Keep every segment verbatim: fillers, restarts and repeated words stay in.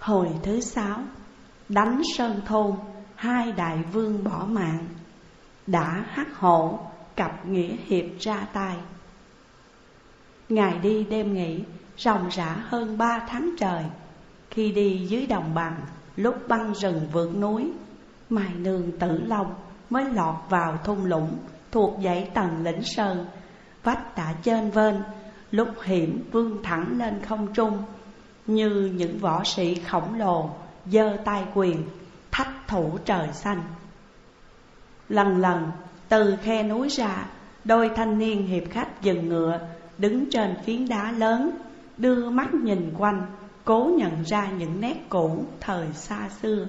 Hồi thứ sáu, đánh Sơn Thôn, hai đại vương bỏ mạng. Đã hắc hổ, cặp nghĩa hiệp ra tay. Ngày đi đêm nghỉ, ròng rã hơn ba tháng trời. Khi đi dưới đồng bằng, lúc băng rừng vượt núi, Mai Nương Tử Long mới lọt vào thung lũng thuộc dãy Tần Lĩnh Sơn. Vách đã chênh vênh, lúc hiểm vươn thẳng lên không trung, như những võ sĩ khổng lồ giơ tay quyền thách thủ trời xanh. Lần lần từ khe núi ra, đôi thanh niên hiệp khách dừng ngựa, đứng trên phiến đá lớn, đưa mắt nhìn quanh, cố nhận ra những nét cũ thời xa xưa.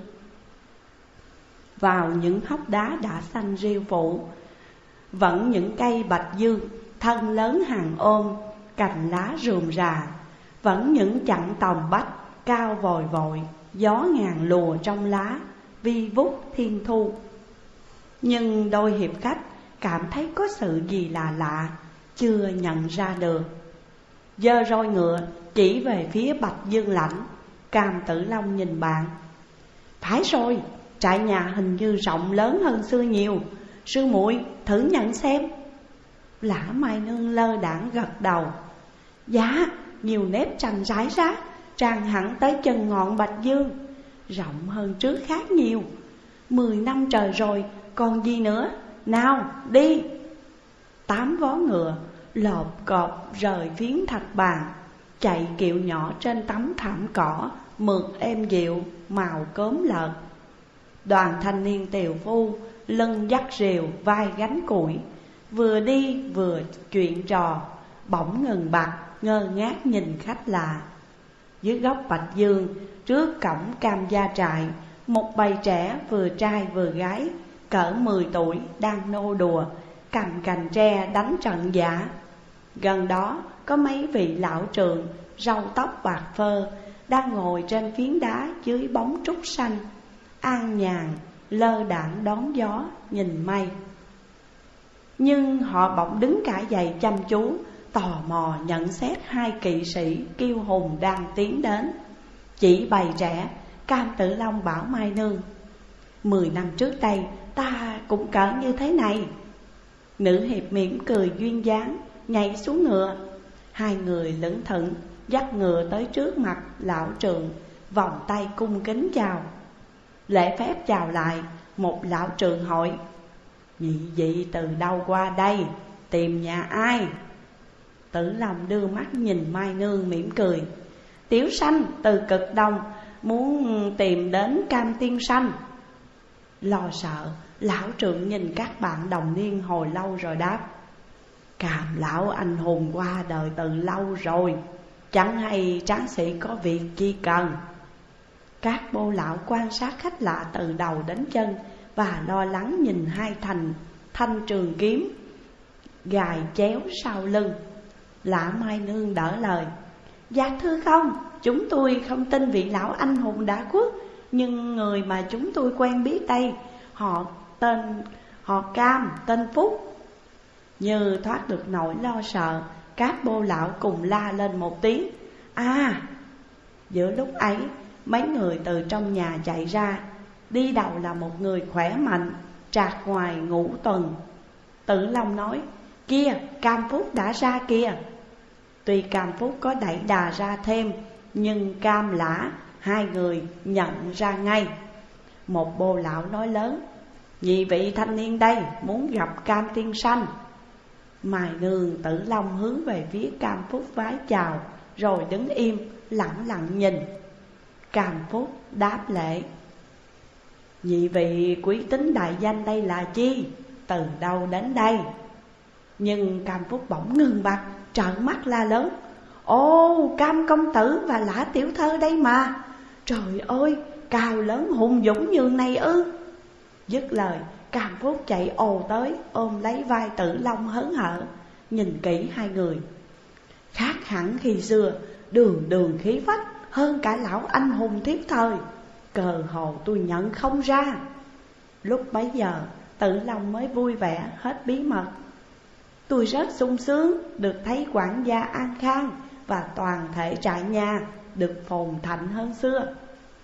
Vào những hốc đá đã xanh rêu phủ, vẫn những cây bạch dương, thân lớn hàng ôm, cành lá rườm rà. Vẫn những chặng tòng bách cao vòi vội, gió ngàn lùa trong lá, vi vút thiên thu. Nhưng đôi hiệp khách cảm thấy có sự gì lạ lạ, chưa nhận ra được. Giơ roi ngựa chỉ về phía Bạch Dương Lãnh. Cam Tử Long nhìn bạn: phải rồi, trại nhà hình như rộng lớn hơn xưa nhiều, sư muội thử nhận xem. Lã Mai Nương lơ đãng gật đầu: dạ, nhiều nếp trành rải rác, tràn hẳn tới chân ngọn Bạch Dương, rộng hơn trước khác nhiều. Mười năm trời rồi, còn gì nữa, nào đi. Tám vó ngựa lộp cộp rời phiến thạch bàn, chạy kiệu nhỏ trên tấm thảm cỏ mượt êm dịu, màu cốm lợt. Đoàn thanh niên tiều phu lưng dắt rìu, vai gánh củi, vừa đi vừa chuyện trò, bỗng ngừng bặt, ngơ ngác nhìn khách lạ. Dưới góc Bạch Dương, trước cổng Cam Gia trại, một bầy trẻ vừa trai vừa gái, cỡ mười tuổi đang nô đùa, cầm cành tre đánh trận giả. Gần đó có mấy vị lão trượng, râu tóc bạc phơ, đang ngồi trên phiến đá dưới bóng trúc xanh, an nhàn, lơ đãng đón gió, nhìn mây. Nhưng họ bỗng đứng cả dậy chăm chú, tò mò nhận xét hai kỵ sĩ kiêu hùng đang tiến đến. Chỉ bầy trẻ, Cam Tử Long bảo Mai Nương: Mười năm trước đây ta cũng cỡ như thế này. Nữ hiệp mỉm cười duyên dáng, nhảy xuống ngựa. Hai người lững thững dắt ngựa tới trước mặt lão trượng, vòng tay cung kính chào. Lễ phép chào lại, một lão trượng hỏi: nhị vị từ đâu qua đây, tìm nhà ai? Tử Long đưa mắt nhìn Mai Nương mỉm cười: tiểu sanh từ Cực Đông, muốn tìm đến Cam tiên sanh. Lo sợ, lão trượng nhìn các bạn đồng niên hồi lâu rồi đáp: Cam lão anh hùng qua đời từ lâu rồi, chẳng hay tráng sĩ có việc chi cần. Các bô lão quan sát khách lạ từ đầu đến chân, và lo lắng nhìn hai thành thanh trường kiếm gài chéo sau lưng. Lã Mai Nương đỡ lời: dạ thưa không, chúng tôi không tin vị lão anh hùng đã khuất, nhưng người mà chúng tôi quen biết đây, họ tên họ Cam, tên Phúc. Như thoát được nỗi lo sợ, các bô lão cùng la lên một tiếng: à! Giữa lúc ấy, mấy người từ trong nhà chạy ra. Đi đầu là một người khỏe mạnh, trạc ngoài ngũ tuần. Tử Long nói: kia, Cam Phúc đã ra kìa. Tuy Cam Phúc có đẩy đà ra thêm, nhưng Cam Lã hai người nhận ra ngay. Một bô lão nói lớn: nhị vị thanh niên đây muốn gặp Cam tiên sanh. Mai Nương Tử Long hướng về phía Cam Phúc vái chào, rồi đứng im lặng lặng nhìn. Cam Phúc đáp lễ: nhị vị quý tính đại danh đây là chi, từ đâu đến đây? Nhưng Cam Phúc bỗng ngừng bặt, trợn mắt la lớn: ồ, Cam công tử và Lã tiểu thơ đây mà. Trời ơi, cao lớn hùng dũng nhường này ư? Dứt lời, Cam Phúc chạy ồ tới, ôm lấy vai Tử Long hớn hở, nhìn kỹ hai người. Khác hẳn khi xưa, đường đường khí phách hơn cả lão anh hùng thiếp thời, cờ hồ tôi nhận không ra. Lúc bấy giờ, Tử Long mới vui vẻ hết bí mật: tôi rất sung sướng được thấy quản gia an khang, và toàn thể trại nhà được phồn thịnh hơn xưa.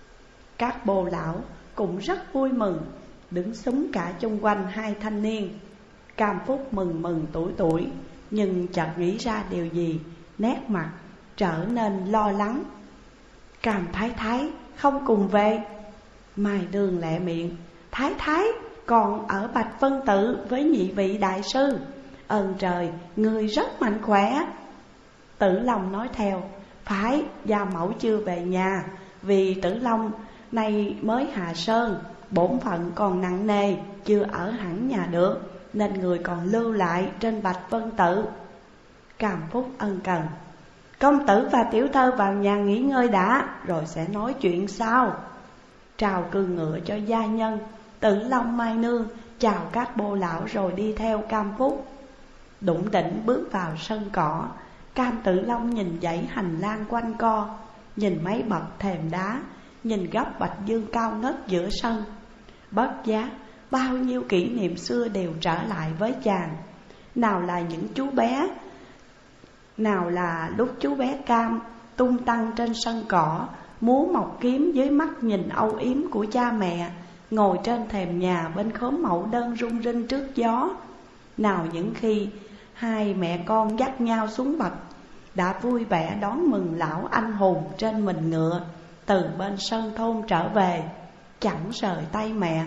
Các bồ lão cũng rất vui mừng, đứng xúm cả chung quanh hai thanh niên. Cam Phúc mừng mừng tuổi tuổi, nhưng chợt nghĩ ra điều gì, nét mặt trở nên lo lắng. Cam thái thái không cùng về. Mai Nương lẹ miệng: Thái thái còn ở Bạch Vân Tự với nhị vị đại sư. Ơn trời, người rất mạnh khỏe. Tử Long nói theo: Phải, gia mẫu chưa về nhà, vì Tử Long nay mới hạ sơn, bổn phận còn nặng nề, chưa ở hẳn nhà được, nên người còn lưu lại trên Bạch Vân Tự. Cam Phúc ân cần: Công tử và tiểu thơ vào nhà nghỉ ngơi đã, rồi sẽ nói chuyện sau. Trao cương ngựa cho gia nhân, Tử Long Mai Nương chào các bô lão rồi đi theo Cam Phúc. Đủng đỉnh bước vào sân cỏ, Cam Tử Long nhìn dãy hành lang quanh co, nhìn mấy bậc thềm đá, nhìn góc bạch dương cao ngất giữa sân. Bất giác bao nhiêu kỷ niệm xưa đều trở lại với chàng. Nào là những chú bé, nào là lúc chú bé Cam tung tăng trên sân cỏ, múa mọc kiếm dưới mắt nhìn âu yếm của cha mẹ, ngồi trên thềm nhà bên khóm mẫu đơn rung rinh trước gió. Nào những khi hai mẹ con dắt nhau xuống bậc, đã vui vẻ đón mừng lão anh hùng trên mình ngựa từ bên sân thôn trở về, chẳng rời tay mẹ.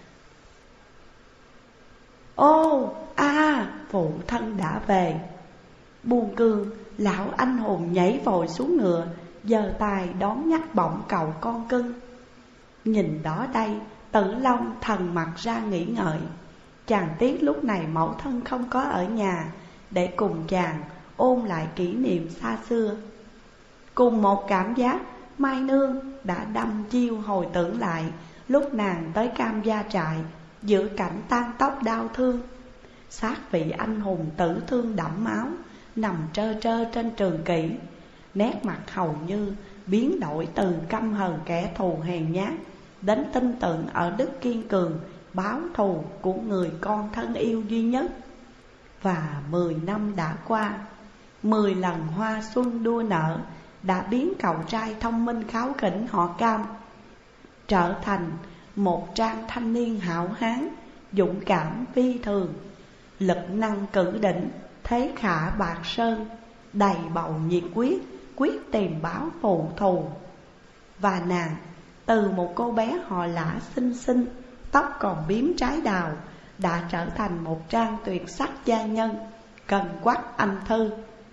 Ô, a, à, phụ thân đã về. Buông cương, lão anh hùng nhảy vội xuống ngựa, giơ tay đón nhắc bổng cậu con cưng. Nhìn đó đây, Tử Long thần mặt ra nghĩ ngợi. Chàng tiếc lúc này mẫu thân không có ở nhà, để cùng chàng ôn lại kỷ niệm xa xưa. Cùng một cảm giác, Mai Nương đã đâm chiêu hồi tưởng lại lúc nàng tới Cam gia trại, giữa cảnh tan tóc đau thương. Xác vị anh hùng tử thương đẫm máu nằm trơ trơ trên trường kỷ, nét mặt hầu như biến đổi từ căm hờn kẻ thù hèn nhát đến tin tưởng ở đức kiên cường báo thù của người con thân yêu duy nhất. Và mười năm đã qua, mười lần hoa xuân đua nở đã biến cậu trai thông minh kháu khỉnh họ Cam trở thành một trang thanh niên hảo hán, dũng cảm phi thường, lực năng cử đỉnh, thế khả bạc sơn, đầy bầu nhiệt quyết, quyết tìm báo phụ thù. Và nàng từ một cô bé họ Lã xinh xinh, tóc còn bím trái đào, đã trở thành một trang tuyệt sắc gia nhân, cần quắc anh thư,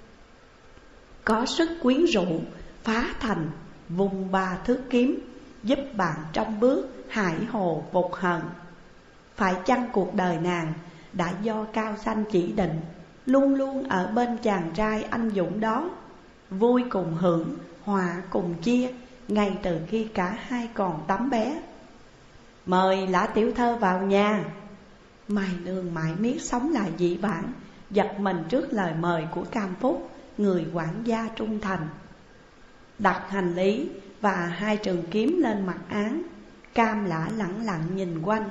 có sức quyến rũ, phá thành vùng ba thước kiếm, giúp bạn trong bước hải hồ vụt hận. Phải chăng cuộc đời nàng đã do cao sanh chỉ định, luôn luôn ở bên chàng trai anh dũng đó, vui cùng hưởng, hòa cùng chia, ngay từ khi cả hai còn tấm bé. Mời Lã tiểu thơ vào nhà. Mai Nương mãi miết sống lại dĩ vãng, giật mình trước lời mời của Cam Phúc, người quản gia trung thành. Đặt hành lý và hai trường kiếm lên mặt án, Cam Lã lẳng lặng nhìn quanh.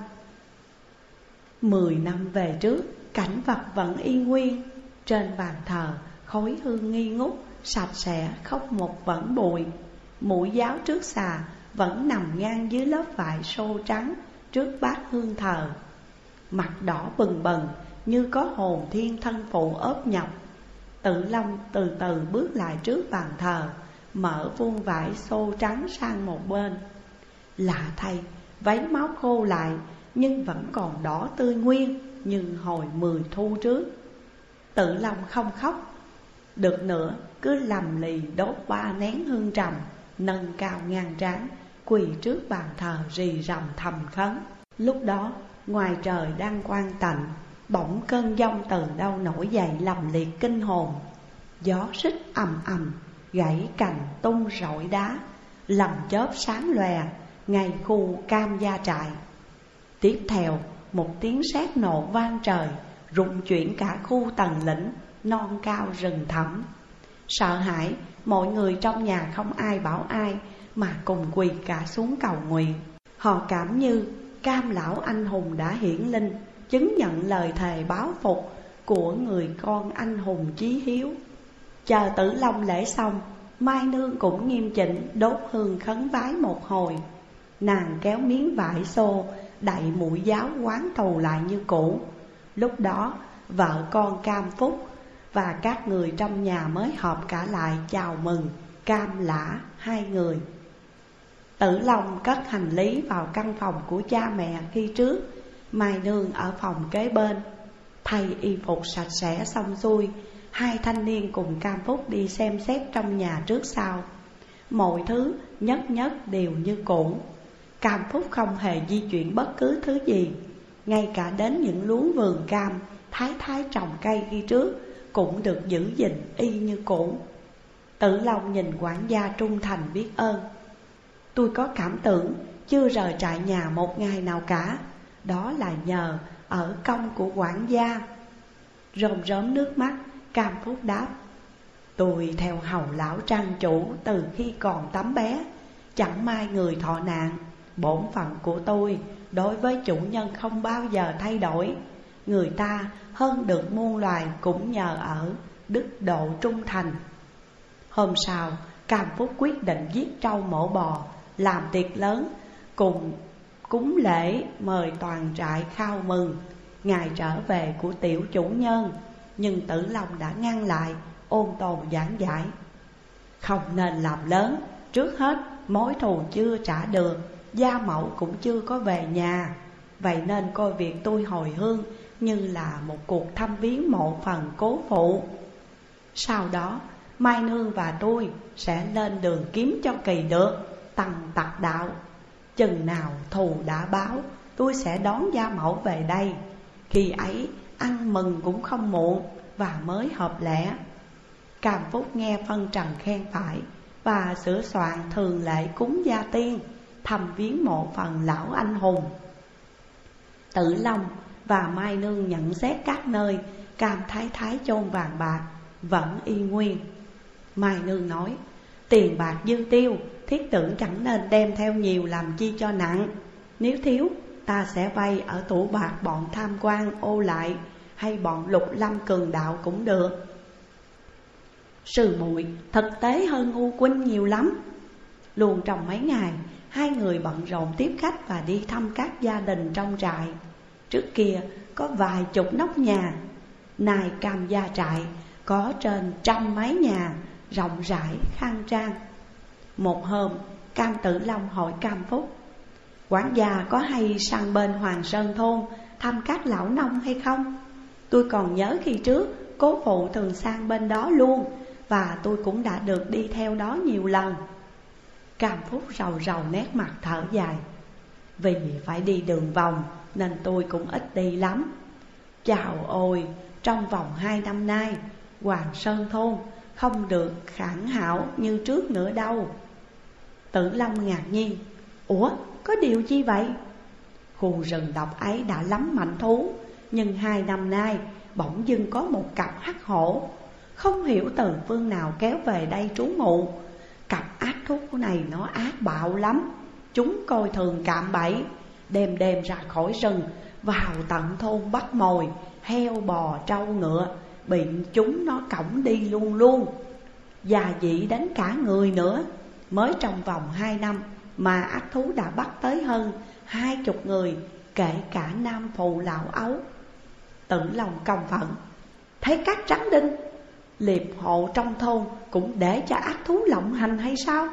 Mười năm về trước, cảnh vật vẫn y nguyên. Trên bàn thờ, khói hương nghi ngút, sạch sẽ không một vẩn bụi. Mũi giáo trước xà vẫn nằm ngang dưới lớp vải xô trắng trước bát hương thờ. Mặt đỏ bừng bừng như có hồn thiên thân phụ ốp nhọc. Tử Long từ từ bước lại trước bàn thờ, mở vuông vải xô trắng sang một bên. Lạ thay, váy máu khô lại nhưng vẫn còn đỏ tươi nguyên như hồi mười thu trước. Tử Long không khóc được nữa, cứ lầm lì đốt ba nén hương trầm, nâng cao ngang trán, quỳ trước bàn thờ rì rầm thầm khấn. Lúc đó ngoài trời đang quang tạnh, bỗng cơn giông từ đâu nổi dậy lầm liệt kinh hồn. Gió rít ầm ầm, gãy cành tung rọi đá, lầm chớp sáng lòe ngay khu Cam gia trại. Tiếp theo một tiếng sét nổ vang trời, rung chuyển cả khu tầng lĩnh non cao rừng thẳm. Sợ hãi, mọi người trong nhà không ai bảo ai mà cùng quỳ cả xuống cầu nguyện. Họ cảm như Cam lão anh hùng đã hiển linh, chứng nhận lời thề báo phục của người con anh hùng chí hiếu. Chờ Tử Long lễ xong, Mai Nương cũng nghiêm chỉnh đốt hương khấn vái một hồi. Nàng kéo miếng vải xô đậy mũi giáo quán thù lại như cũ. Lúc đó vợ con Cam Phúc và các người trong nhà mới họp cả lại chào mừng Cam Lã hai người. Tử Long cất hành lý vào căn phòng của cha mẹ khi trước, Mai Nương ở phòng kế bên. Thay y phục sạch sẽ xong xuôi, hai thanh niên cùng Cam Phúc đi xem xét trong nhà trước sau. Mọi thứ nhất nhất đều như cũ. Cam Phúc không hề di chuyển bất cứ thứ gì, ngay cả đến những luống vườn cam thái thái trồng cây khi trước cũng được giữ gìn y như cũ. Tử Long nhìn quản gia trung thành biết ơn. Tôi có cảm tưởng chưa rời trại nhà một ngày nào cả, đó là nhờ ở công của quản gia. Rơm rớm nước mắt, Cam Phúc đáp: Tôi theo hầu lão trang chủ từ khi còn tấm bé, chẳng may người thọ nạn. Bổn phận của tôi đối với chủ nhân không bao giờ thay đổi. Người ta hơn được muôn loài cũng nhờ ở đức độ trung thành. Hôm sau, Cam Phúc quyết định giết trâu mổ bò, làm tiệc lớn, cùng cúng lễ mời toàn trại khao mừng ngày trở về của tiểu chủ nhân. Nhưng Tử Long đã ngăn lại, ôn tồn giảng giải: Không nên làm lớn, trước hết mối thù chưa trả được, gia mẫu cũng chưa có về nhà. Vậy nên coi việc tôi hồi hương như là một cuộc thăm viếng mộ phần cố phụ. Sau đó Mai Nương và tôi sẽ lên đường kiếm cho kỳ được Tằng Tặc Đạo. Chừng nào thù đã báo, tôi sẽ đón gia mẫu về đây. Khi ấy ăn mừng cũng không muộn và mới hợp lẽ. Cam Phúc nghe phân trần khen phải và sửa soạn thường lệ cúng gia tiên, thăm viếng mộ phần lão anh hùng. Tử Long và Mai Nương nhận xét các nơi Cam Thái Thái chôn vàng bạc vẫn y nguyên. Mai Nương nói: Tiền bạc dư tiêu, thiết tưởng chẳng nên đem theo nhiều làm chi cho nặng. Nếu thiếu, ta sẽ vay ở tủ bạc bọn tham quan ô lại hay bọn lục lâm cường đạo cũng được. Sư muội thực tế hơn ngu huynh nhiều lắm. Luôn trong mấy ngày, hai người bận rộn tiếp khách và đi thăm các gia đình trong trại. Trước kia có vài chục nóc nhà, nay Cam gia trại có trên trăm mái nhà, rộng rãi khang trang. Một hôm, Cam Tử Long hỏi Cam Phúc: Quản gia có hay sang bên Hoàng Sơn thôn thăm các lão nông hay không? Tôi còn nhớ khi trước cố phụ thường sang bên đó luôn, và tôi cũng đã được đi theo đó nhiều lần. Cam Phúc rầu rầu nét mặt thở dài: Vì phải đi đường vòng nên tôi cũng ít đi lắm. Chào ôi, trong vòng hai năm nay Hoàng Sơn thôn không được khẳng hảo như trước nữa đâu. Tử Long ngạc nhiên: Ủa, có điều chi vậy? Khu rừng độc ấy đã lắm mảnh thú, nhưng hai năm nay bỗng dưng có một cặp hắc hổ, không hiểu từ phương nào kéo về đây trú ngụ. Cặp ác thú này nó ác bạo lắm. Chúng coi thường cạm bẫy, đêm đêm ra khỏi rừng vào tận thôn bắt mồi heo bò trâu ngựa, bị chúng nó cõng đi luôn luôn. Già dị đến cả người nữa. Mới trong vòng hai năm mà ác thú đã bắt tới hơn hai chục người, kể cả nam phụ lão ấu. Tử Long công phẫn: Thấy các trắng đinh liệp hộ trong thôn cũng để cho ác thú lộng hành hay sao?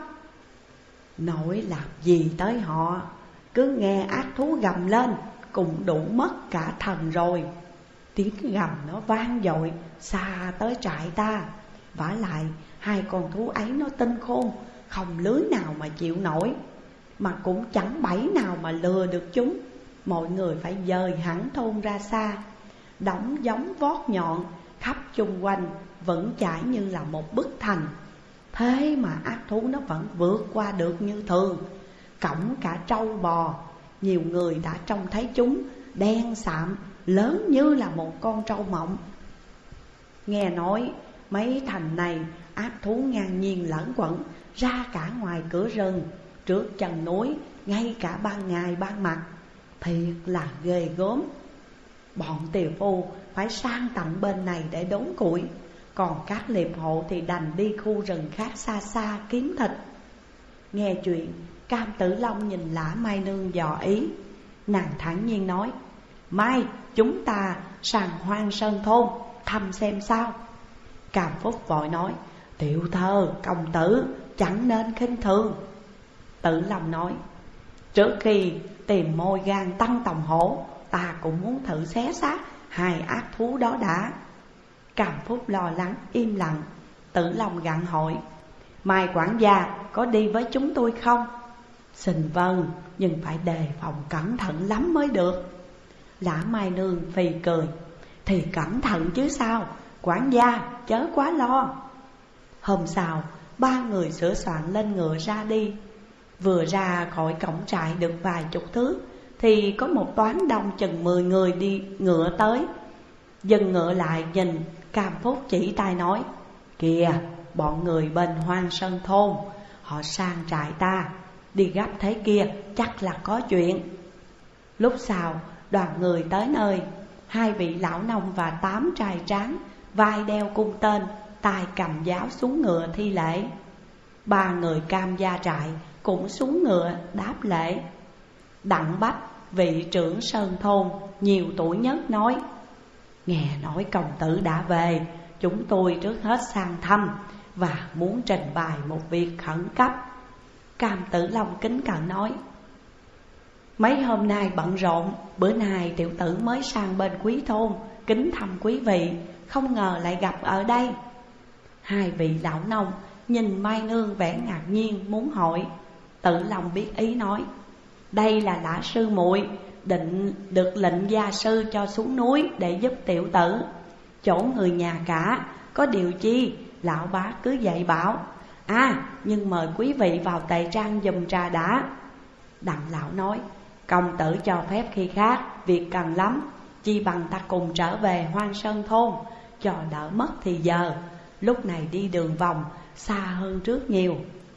Nói làm gì tới họ, cứ nghe ác thú gầm lên cũng đủ mất cả thần rồi. Tiếng gầm nó vang dội xa tới trại ta. Vả lại hai con thú ấy nó tinh khôn, không lưới nào mà chịu nổi, mà cũng chẳng bẫy nào mà lừa được chúng. Mọi người phải dời hẳn thôn ra xa, đóng giống vót nhọn khắp chung quanh, vững chãi như là một bức thành. Thế mà ác thú nó vẫn vượt qua được như thường, cõng cả trâu bò. Nhiều người đã trông thấy chúng đen sạm, lớn như là một con trâu mộng. Nghe nói mấy thành này ác thú ngang nhiên lẫn quẩn ra cả ngoài cửa rừng, trước chân núi, ngay cả ban ngày ban mặt. Thiệt là ghê gớm. Bọn tiều phu phải sang tận bên này để đốn củi, còn các liệp hộ thì đành đi khu rừng khác xa xa kiếm thịt. Nghe chuyện Cam Tử Long nhìn Lã Mai Nương dò ý. Nàng thản nhiên nói: Mai, chúng ta sang Hoang Sơn thôn thăm xem sao. Cam Phúc vội nói: Tiểu thơ, công tử chẳng nên khinh thường. Tử Long nói: Trước khi tìm môi gan Tăng Tòng Hổ, ta cũng muốn thử xé xác hai ác thú đó đã. Cam Phúc lo lắng im lặng. Tử Long gặng hỏi: Mai quản gia có đi với chúng tôi không? Xin vâng, nhưng phải đề phòng cẩn thận lắm mới được. Lã Mai Nương phì cười: Thì cẩn thận chứ sao, quản gia chớ quá lo. Hôm sau, ba người sửa soạn lên ngựa ra đi. Vừa ra khỏi cổng trại được vài chục thước thì có một toán đông chừng mười người đi ngựa tới. Dừng ngựa lại nhìn, Cam Phúc chỉ tay nói: Kìa, bọn người bên Hoang Sơn thôn, họ sang trại ta, đi gấp thế kia chắc là có chuyện. Lúc sau, đoàn người tới nơi, hai vị lão nông và tám trai tráng, vai đeo cung tên, tay cầm giáo xuống ngựa thi lễ. Ba người Cam gia trại cũng xuống ngựa đáp lễ. Đặng Bách, vị trưởng Sơn thôn nhiều tuổi nhất nói: Nghe nói công tử đã về, chúng tôi trước hết sang thăm và muốn trình bày một việc khẩn cấp. Cam Tử Long kính cẩn nói: Mấy hôm nay bận rộn, bữa nay tiểu tử mới sang bên quý thôn kính thăm quý vị, không ngờ lại gặp ở đây. Hai vị lão nông nhìn Mai Nương vẻ ngạc nhiên muốn hỏi. Tử Long biết ý nói: Đây là Lã sư muội định được lệnh gia sư cho xuống núi để giúp tiểu tử. Chỗ người nhà cả, có điều chi lão bá cứ dạy bảo. À, nhưng mời quý vị vào tề trang giùm trà đã. Đặng lão nói: Công tử cho phép khi khác, việc cần lắm, chi bằng ta cùng trở về Hoang Sơn thôn, cho đỡ mất thì giờ. Lúc này đi đường vòng xa hơn trước nhiều.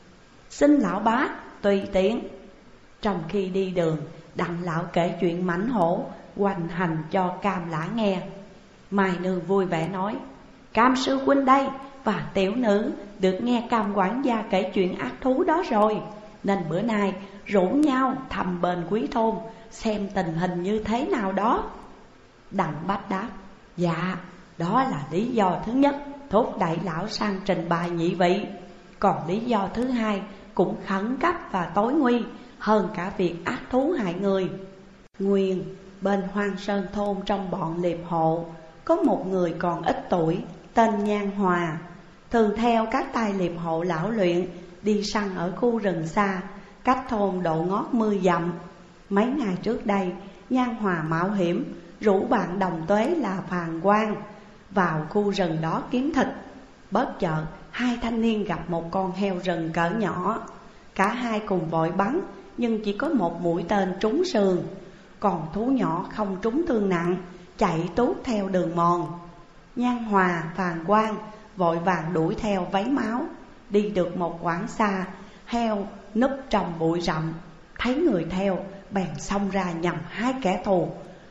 Xin lão bá tùy tiện. Trong khi đi đường, Đặng lão kể chuyện mãnh hổ hoành hành cho Cam Lã nghe. Mai Nương vui vẻ nói: Cam sư huynh đây và tiểu nữ được nghe Cam quản gia kể chuyện ác thú đó rồi, nên bữa nay rủ nhau thăm bên quý thôn xem tình hình như thế nào đó. Đặng Bách đáp: Dạ, đó là lý do thứ nhất thúc đẩy lão sang trình bày nhị vị. Còn lý do thứ hai cũng khẩn cấp và tối nguy hơn cả việc ác thú hại người. Nguyên bên Hoang Sơn thôn trong bọn liệp hộ có một người còn ít tuổi tên Nhan Hòa, thường theo các tay liệp hộ lão luyện đi săn ở khu rừng xa, cách thôn độ ngót mươi dặm. Mấy ngày trước đây, Nhan Hòa mạo hiểm rủ bạn đồng tuế là Phàn Quang vào khu rừng đó kiếm thịt. Bất chợt hai thanh niên gặp một con heo rừng cỡ nhỏ. Cả hai cùng vội bắn, nhưng chỉ có một mũi tên trúng sườn, còn thú nhỏ không trúng thương nặng, chạy tuốt theo đường mòn. Nhan Hòa, Phàn Quang vội vàng đuổi theo váy máu. Đi được một quãng xa, heo núp trong bụi rậm, thấy người theo bèn xông ra nhằm hai kẻ thù,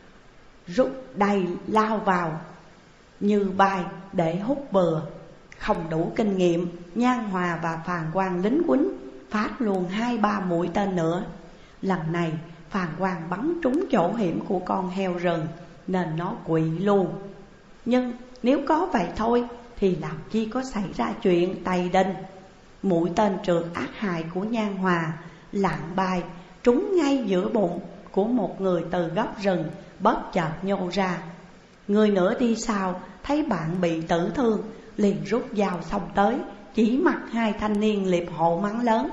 rút đầy lao vào như bay để hút bừa. Không đủ kinh nghiệm, Nhan Hòa và Phàn Quang lính quýnh phát luôn hai ba mũi tên nữa. Lần này Phàn Quang bắn trúng chỗ hiểm của con heo rừng nên nó quỵ luôn. Nhưng nếu có vậy thôi thì làm chi có xảy ra chuyện Tây Đinh. Mũi tên trượt ác hại của Nhan Hòa lạng bay trúng ngay giữa bụng của một người từ góc rừng bất chợt nhô ra. Người nữa đi sau thấy bạn bị tử thương, liền rút dao xông tới, chỉ mặt hai thanh niên liệp hộ mắng lớn: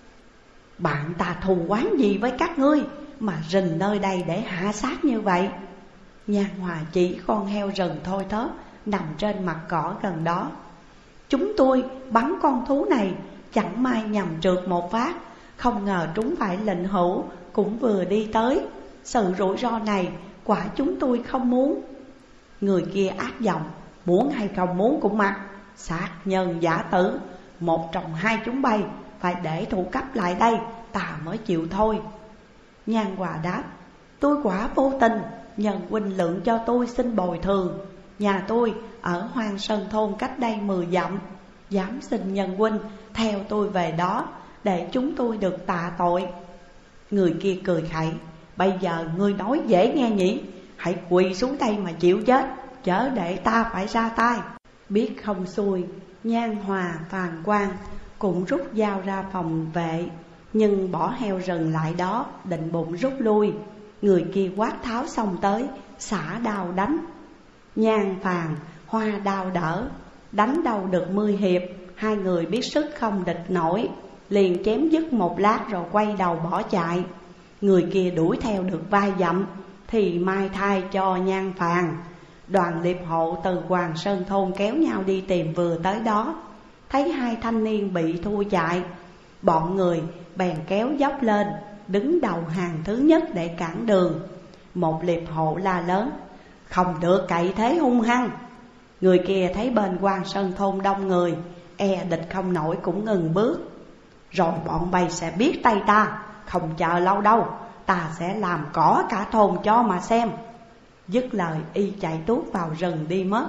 Bạn ta thù oán gì với các ngươi mà rình nơi đây để hạ sát như vậy? Nhan Hòa chỉ con heo rừng thôi thóp nằm trên mặt cỏ gần đó: Chúng tôi bắn con thú này chẳng may nhầm trượt một phát, không ngờ trúng phải lệnh hữu cũng vừa đi tới. Sự rủi ro này quả chúng tôi không muốn. Người kia ác giọng: Muốn hay không muốn cũng mặc, sát nhân giả tử, một trong hai chúng bay, phải để thủ cấp lại đây ta mới chịu thôi. Nhan Hòa đáp: Tôi quả vô tình, nhân huynh lượng cho tôi xin bồi thường. Nhà tôi ở Hoang Sơn thôn cách đây mười dặm, dám xin nhân huynh theo tôi về đó để chúng tôi được tạ tội. Người kia cười khẩy: Bây giờ ngươi nói dễ nghe nhỉ? Hãy quỳ xuống đây mà chịu chết, chớ để ta phải ra tay. Biết không xuôi, Nhan Hòa, Phàn Quang cũng rút dao ra phòng vệ, nhưng bỏ heo rừng lại đó, định bụng rút lui. Người kia quát tháo xông tới, xả đao đánh. Nhan, Phàn, Hoa đao đỡ, đánh đâu được mười hiệp, hai người biết sức không địch nổi, liền chém dứt một lát rồi quay đầu bỏ chạy. Người kia đuổi theo được vài dặm thì mai thai cho Nhan, Phàn. Đoàn liệp hộ từ Hoàng Sơn thôn kéo nhau đi tìm vừa tới đó, thấy hai thanh niên bị thua chạy, bọn người bèn kéo dốc lên, đứng đầu hàng thứ nhất để cản đường. Một liệp hộ la lớn: Không được cậy thế hung hăng. Người kia thấy bên Hoàng Sơn thôn đông người, e địch không nổi cũng ngừng bước. Rồi bọn bay sẽ biết tay ta, không chờ lâu đâu, ta sẽ làm cỏ cả thôn cho mà xem. Dứt lời y chạy tuốt vào rừng đi mất.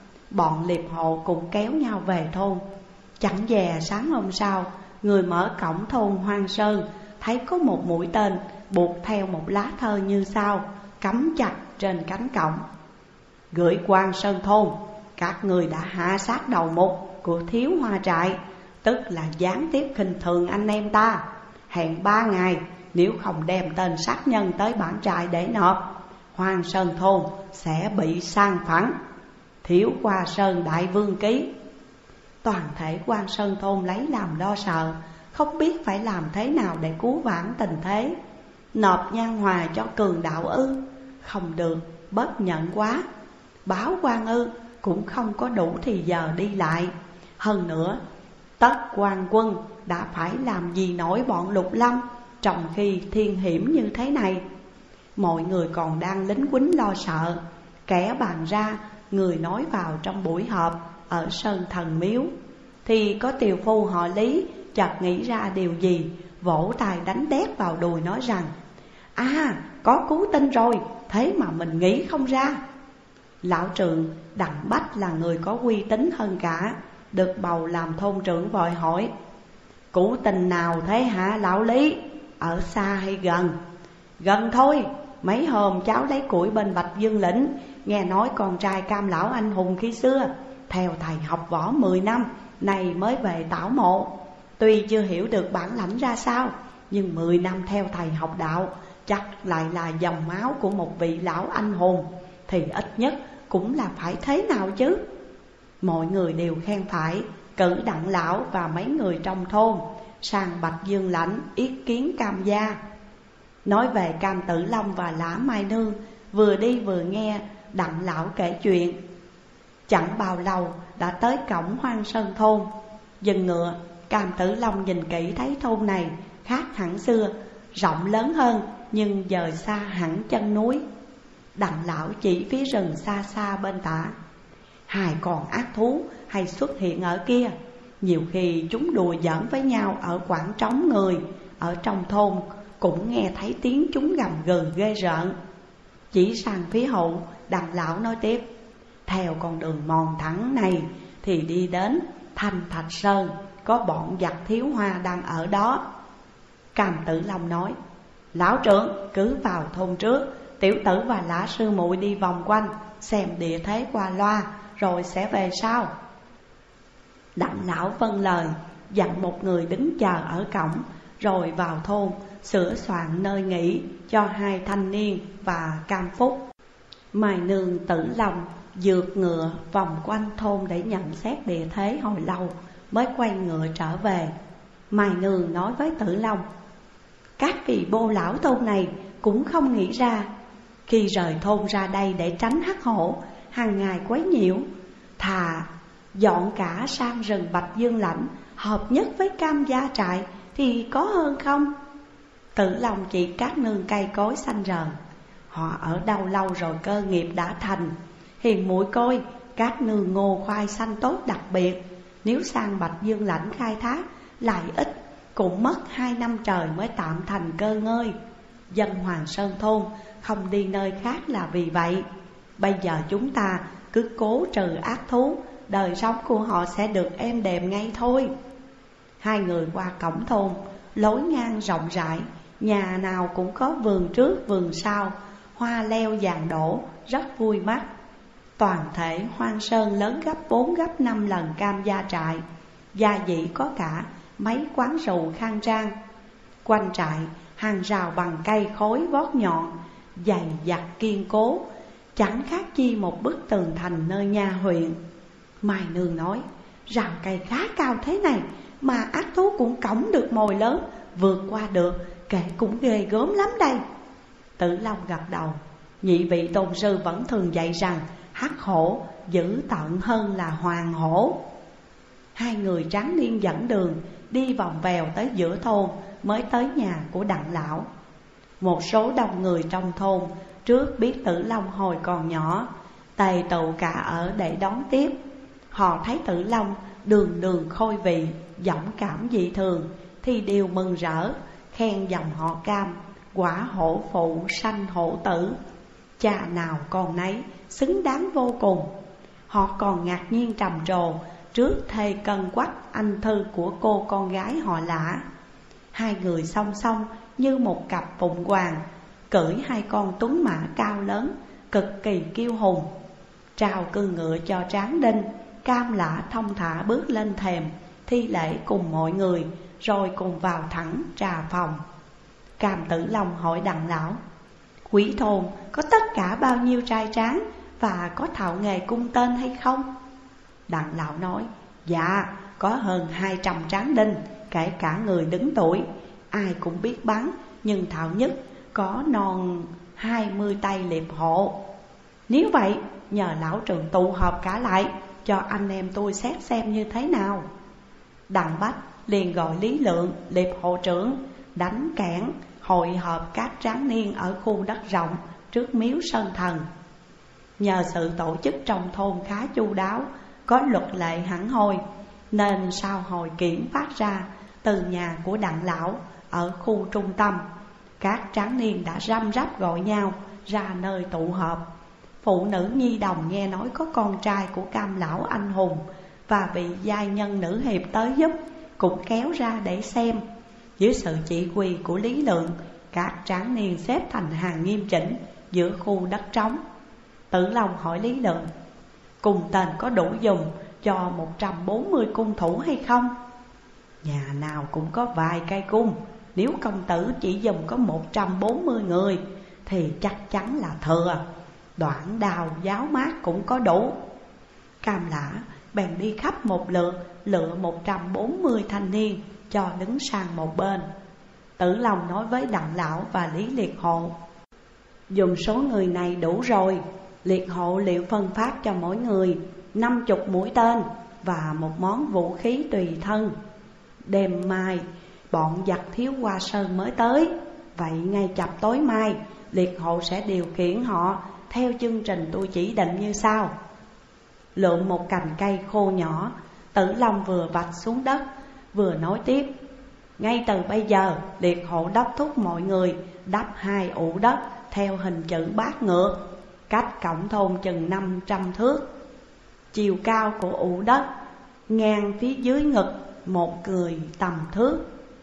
Bọn liệp hộ cũng kéo nhau về thôn. Chẳng dè sáng hôm sau, người mở cổng thôn Hoang Sơn thấy có một mũi tên buộc theo một lá thơ như sau, cắm chặt trên cánh cổng: Gửi Hoang Sơn thôn, các người đã hạ sát đầu mục của Thiếu Hoa trại, tức là gián tiếp khinh thường anh em ta. Hẹn ba ngày, nếu không đem tên sát nhân tới bản trại để nộp, Hoang Sơn thôn sẽ bị san phẳng. Thiếu Hoa Sơn đại vương ký. Toàn thể Hoang Sơn thôn lấy làm lo sợ, không biết phải làm thế nào để cứu vãn tình thế. Nộp Nhan Hòa cho Cường đạo ư? Không được, bất nhận quá. Báo quan ư? Cũng không có đủ thì giờ đi lại. Hơn nữa, tất quan quân đã phải làm gì nổi bọn Lục Lâm trong khi thiên hiểm như thế này. Mọi người còn đang lính quýnh lo sợ, kẻ bàn ra, người nói vào trong buổi họp ở Sơn Thần Miếu. Thì có tiều phu họ Lý chợt nghĩ ra điều gì, vỗ tay đánh đét vào đùi nói rằng: À, có cứu tinh rồi, thế mà mình nghĩ không ra. Lão trưởng Đặng Bách là người có uy tín hơn cả, được bầu làm thôn trưởng, vội hỏi: Cứu tinh nào thế hả lão Lý? Ở xa hay gần? Gần thôi, mấy hôm cháu lấy củi bên Bạch Dương lĩnh, nghe nói con trai Cam lão anh hùng khi xưa theo thầy học võ mười năm, này mới về tảo mộ. Tuy chưa hiểu được bản lãnh ra sao, nhưng mười năm theo thầy học đạo, chắc lại là dòng máu của một vị lão anh hùng, thì ít nhất cũng là phải thế nào chứ. Mọi người đều khen phải, cử Đặng lão và mấy người trong thôn sang Bạch Dương lãnh yết kiến Cam gia. Nói về Cam Tử Long và Lã Mai Nương, vừa đi vừa nghe Đặng lão kể chuyện. Chẳng bao lâu đã tới cổng Hoang Sơn thôn. Dừng ngựa, Cam Tử Long nhìn kỹ thấy thôn này khác hẳn xưa, rộng lớn hơn nhưng dời xa hẳn chân núi. Đặng lão chỉ phía rừng xa xa bên tả: Hai con ác thú hay xuất hiện ở kia, nhiều khi chúng đùa giỡn với nhau ở quảng trống người. Ở trong thôn cũng nghe thấy tiếng chúng gầm gừ ghê rợn. Chỉ sang phía hậu, Đặng lão nói tiếp: Theo con đường mòn thẳng này thì đi đến Thanh Thạch Sơn, có bọn giặc Thiếu Hoa đang ở đó. Cam Tử Long nói: Lão trưởng cứ vào thôn trước, tiểu tử và Lã sư muội đi vòng quanh xem địa thế qua loa, rồi sẽ về sau. Đặng lão vâng lời, dặn một người đứng chờ ở cổng, rồi vào thôn sửa soạn nơi nghỉ cho hai thanh niên và Cam Phúc. Mai Nương, Tử Long dượt ngựa vòng quanh thôn để nhận xét địa thế hồi lâu, mới quay ngựa trở về. Mai Nương nói với Tử Long: Các vị bô lão thôn này cũng không nghĩ ra, khi rời thôn ra đây để tránh hắc hổ hàng ngày quấy nhiễu, thà dọn cả sang rừng Bạch Dương lãnh, hợp nhất với Cam gia trại thì có hơn không? Tử Long chỉ các nương cây cối xanh rờn, họ ở đâu lâu rồi cơ nghiệp đã thành. Hiền muội coi, các nương ngô khoai xanh tốt đặc biệt, nếu sang Bạch Dương lãnh khai thác lại ít, cũng mất hai năm trời mới tạm thành cơ ngơi. Dân Hoàng Sơn thôn không đi nơi khác là vì vậy. Bây giờ chúng ta cứ cố trừ ác thú, đời sống của họ sẽ được êm đềm ngay thôi. Hai người qua cổng thôn, lối ngang rộng rãi, nhà nào cũng có vườn trước vườn sau, hoa leo vàng đổ rất vui mắt. Toàn thể hoang sơn lớn gấp bốn gấp năm lần Cam gia trại, gia vị có cả mấy quán rượu khang trang. Quanh trại hàng rào bằng cây khối vót nhọn, dày dặt kiên cố, chẳng khác chi một bức tường thành nơi nha huyện. Mai Nương nói, rào cây khá cao thế này mà ác thú cũng cõng được mồi lớn, vượt qua được, kể cũng ghê gớm lắm đây. Tử Long gật đầu, nhị vị tôn sư vẫn thường dạy rằng hắc hổ dữ tợn hơn là hoàng hổ. Hai người tráng niên dẫn đường, đi vòng vèo tới giữa thôn mới tới nhà của Đặng lão. Một số đông người trong thôn trước biết Tử Long hồi còn nhỏ, tề tụ cả ở để đón tiếp. Họ thấy Tử Long đường đường khôi vị, giọng cảm dị thường, thì đều mừng rỡ, khen dòng họ Cam quả hổ phụ sanh hổ tử, cha nào con nấy xứng đáng vô cùng. Họ còn ngạc nhiên trầm trồ trước thê cân quắc anh thư của cô con gái họ Lã. Hai người song song như một cặp phụng hoàng, cưỡi hai con tuấn mã cao lớn, cực kỳ kiêu hùng. Trao cương ngựa cho Tráng Đinh, Cam Lã thông thả bước lên thềm, thi lễ cùng mọi người, rồi cùng vào thẳng trà phòng. Cam Tử Long hỏi Đặng lão, quý thôn có tất cả bao nhiêu trai tráng và có thạo nghề cung tên hay không? Đặng lão nói, dạ có hơn hai trăm tráng đinh, kể cả người đứng tuổi, ai cũng biết bắn, nhưng thạo nhất có non hai mươi tay liệp hộ. Nếu vậy nhờ lão trưởng tụ họp cả lại, cho anh em tôi xét xem như thế nào. Đặng Bách liền gọi Lý Lượng liệp hộ trưởng đánh kẽn hội họp các tráng niên ở khu đất rộng trước miếu Sơn Thần. Nhờ sự tổ chức trong thôn khá chu đáo, có luật lệ hẳn hoi, nên sau hồi kiểm phát ra từ nhà của Đặng lão ở khu trung tâm, các tráng niên đã răm rắp gọi nhau ra nơi tụ họp. Phụ nữ nhi đồng nghe nói có con trai của Cam lão anh hùng và bị giai nhân nữ hiệp tới giúp, cũng kéo ra để xem. Dưới sự chỉ huy của Lý Lượng, các tráng niên xếp thành hàng nghiêm chỉnh giữa khu đất trống. Tử Long hỏi Lý Lượng, cung tên có đủ dùng cho một trăm bốn mươi cung thủ hay không? Nhà nào cũng có vài cây cung, nếu công tử chỉ dùng có một trăm bốn mươi người thì chắc chắn là thừa. Đoạn đào giáo mát cũng có đủ. Cam Lã bèn đi khắp một lượt, lựa một trăm bốn mươi thanh niên cho đứng sang một bên. Tử Long nói với Đặng lão và Lý Liệt Hộ, dùng số người này đủ rồi. Liệt Hộ liệu phân phát cho mỗi người năm chục mũi tên và một món vũ khí tùy thân. Đêm mai bọn giặc thiếu Hoa Sơn mới tới, vậy ngay chập tối mai Liệt Hộ sẽ điều khiển họ theo chương trình tôi chỉ định như sau. Lượm một cành cây khô nhỏ, Tử Long vừa vạch xuống đất vừa nói tiếp, ngay từ bây giờ Liệt Hộ đốc thúc mọi người đắp hai ụ đất theo hình chữ bát ngược, cách cổng thôn chừng năm trăm thước. Chiều cao của ụ đất ngang phía dưới ngực một người tầm thước.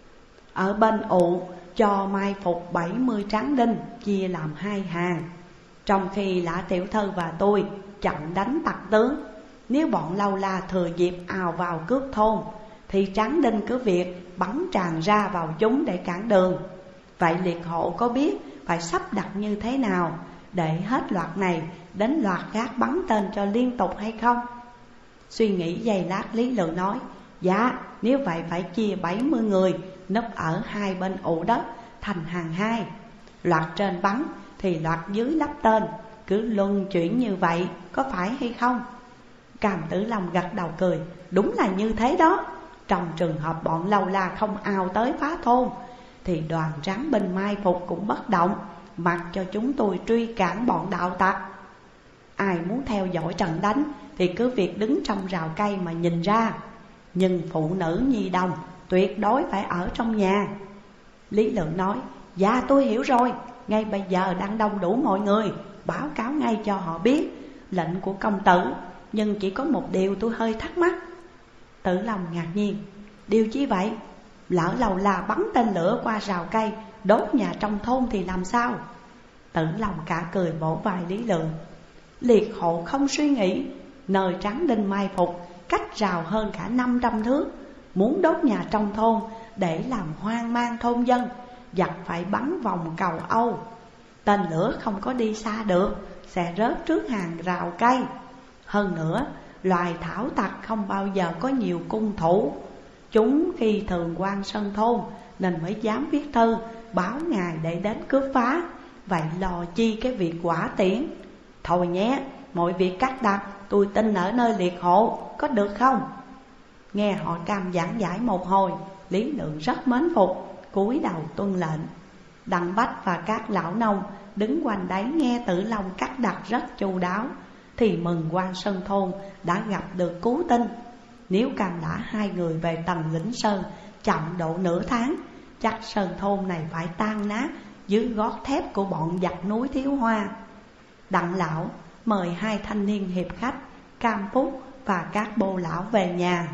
Ở bên ụ cho mai phục bảy mươi tráng đinh chia làm hai hàng, trong khi Lã tiểu thư và tôi chặn đánh tặc tướng. Nếu bọn lâu la thừa dịp ào vào cướp thôn thì tráng đinh cứ việc bắn tràn ra vào chúng để cản đường. Vậy Liệt Hộ có biết phải sắp đặt như thế nào để hết loạt này đến loạt khác bắn tên cho liên tục hay không? Suy nghĩ giây lát, Lý Lượng nói, dạ nếu vậy phải chia bảy mươi người núp ở hai bên ụ đất thành hàng hai. Loạt trên bắn thì loạt dưới lắp tên, cứ luân chuyển như vậy, có phải hay không? Cam Tử Long gật đầu cười, đúng là như thế đó. Trong trường hợp bọn lâu la không ào tới phá thôn thì đoàn tráng binh mai phục cũng bất động, mặc cho chúng tôi truy cản bọn đạo tặc. Ai muốn theo dõi trận đánh thì cứ việc đứng trong rào cây mà nhìn ra, nhưng phụ nữ nhi đồng tuyệt đối phải ở trong nhà. Lý Lượng nói, dạ tôi hiểu rồi, ngay bây giờ đang đông đủ mọi người, báo cáo ngay cho họ biết lệnh của công tử. Nhưng chỉ có một điều tôi hơi thắc mắc. Tử Long ngạc nhiên, điều chi vậy? lỡ lầu là bắn tên lửa qua rào cây đốt nhà trong thôn thì làm sao? Tử Long cả cười vỗ vai Lý Lượng. Liệt hộ không suy nghĩ, nơi Tráng Đinh mai phục cách rào hơn cả năm trăm thước, muốn đốt nhà trong thôn để làm hoang mang thôn dân, giặc phải bắn vòng cầu Âu. Tên lửa không có đi xa được, sẽ rớt trước hàng rào cây. Hơn nữa, loài thảo tặc không bao giờ có nhiều cung thủ, chúng khi thường quan sân thôn nên mới dám viết thư báo ngài để đến cướp phá. Vậy lò chi cái việc quả tiễn. Thôi nhé, mọi việc cắt đặt tôi tin ở nơi liệt hộ, có được không? Nghe họ Cam giảng giải một hồi, Lý Lượng rất mến phục, cúi đầu tuân lệnh. Đặng Bách và các lão nông đứng quanh đấy nghe Tử Long cắt đặt rất chu đáo, thì mừng quan sơn thôn đã gặp được cứu tinh. Nếu Cam Lã hai người về tầng Lĩnh Sơn chậm độ nửa tháng, chắc sơn thôn này phải tan nát dưới gót thép của bọn giặc núi Thiếu Hoa. Đặng lão mời hai thanh niên hiệp khách Cam Phúc và các bô lão về nhà.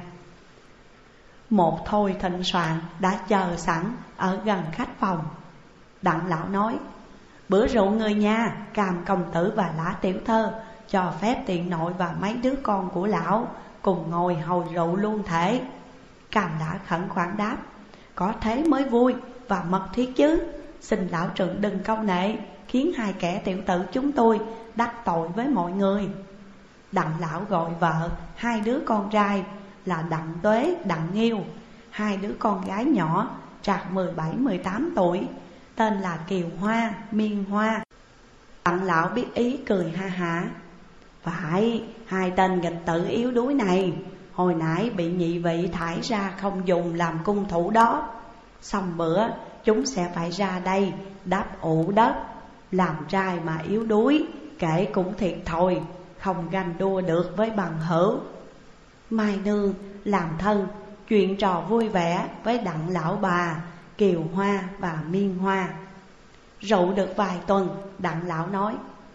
Một thôi thịnh soạn đã chờ sẵn ở gần khách phòng. Đặng lão nói: bữa rượu người nhà, Cam công tử và Lã tiểu thơ cho phép tiện nội và mấy đứa con của lão cùng ngồi hầu rượu luôn thể. Cam đã khẩn khoản đáp: có thế mới vui và mật thiết chứ. Xin lão trưởng đừng câu nệ, khiến hai kẻ tiểu tử chúng tôi đắc tội với mọi người. Đặng lão gọi vợ hai đứa con trai là Đặng Tuế, Đặng Nghiêu, hai đứa con gái nhỏ trạc mười bảy mười tám tuổi, tên là Kiều Hoa, Miên Hoa. Đặng lão biết ý cười ha hả: phải, hai tên nghịch tử yếu đuối này hồi nãy bị nhị vị thải ra không dùng làm cung thủ đó. Xong bữa chúng sẽ phải ra đây đáp ụ đất. Làm trai mà yếu đuối, kể cũng thiệt thôi, không ganh đua được với bằng hữu. Mai Nương làm thân chuyện trò vui vẻ với Đặng lão bà, Kiều Hoa và Miên Hoa. Rượu được vài tuần, Đặng lão nói: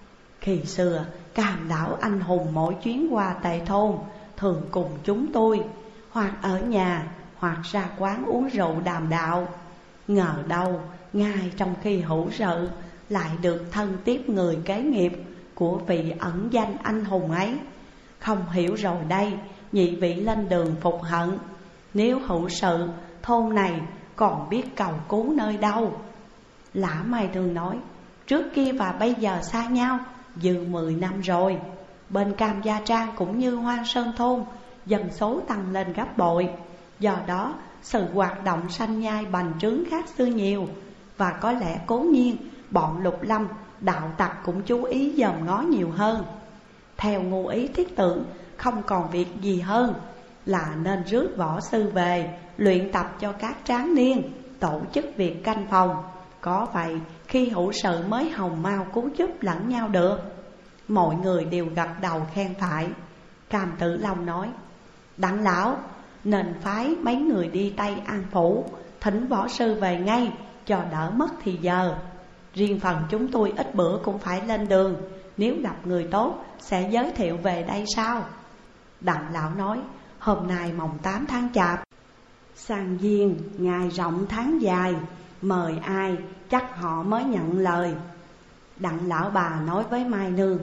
khi xưa Cam lão anh hùng mỗi chuyến qua Tề thôn thường cùng chúng tôi hoặc ở nhà hoặc ra quán uống rượu đàm đạo. Ngờ đâu ngay trong khi hữu sự lại được thân tiếp người kế nghiệp của vị ẩn danh anh hùng ấy. Không hiểu rồi đây, nhị vị lên đường phục hận, nếu hữu sự thôn này còn biết cầu cứu nơi đâu. Lã Mai thường nói: trước kia và bây giờ xa nhau dư mười năm rồi. Bên Cam Gia Trang cũng như Hoang Sơn thôn, dân số tăng lên gấp bội. Do đó sự hoạt động sanh nhai bành trướng khác xưa nhiều. Và có lẽ cố nhiên bọn Lục Lâm, đạo tặc cũng chú ý dòm ngó nhiều hơn. Theo ngu ý thiết tưởng, không còn việc gì hơn là nên rước võ sư về luyện tập cho các tráng niên, tổ chức việc canh phòng. Có vậy khi hữu sự mới hồng mau cứu giúp lẫn nhau được. Mọi người đều gật đầu khen phải. Cam Tử Long nói: Đặng lão nên phái mấy người đi Tây An Phủ thỉnh võ sư về ngay cho đỡ mất thì giờ. Riêng phần chúng tôi ít bữa cũng phải lên đường, nếu gặp người tốt sẽ giới thiệu về đây sau. Đặng lão nói: hôm nay mồng tám tháng chạp, sang Giêng ngày rộng tháng dài, mời ai chắc họ mới nhận lời. Đặng lão bà nói với Mai Nương: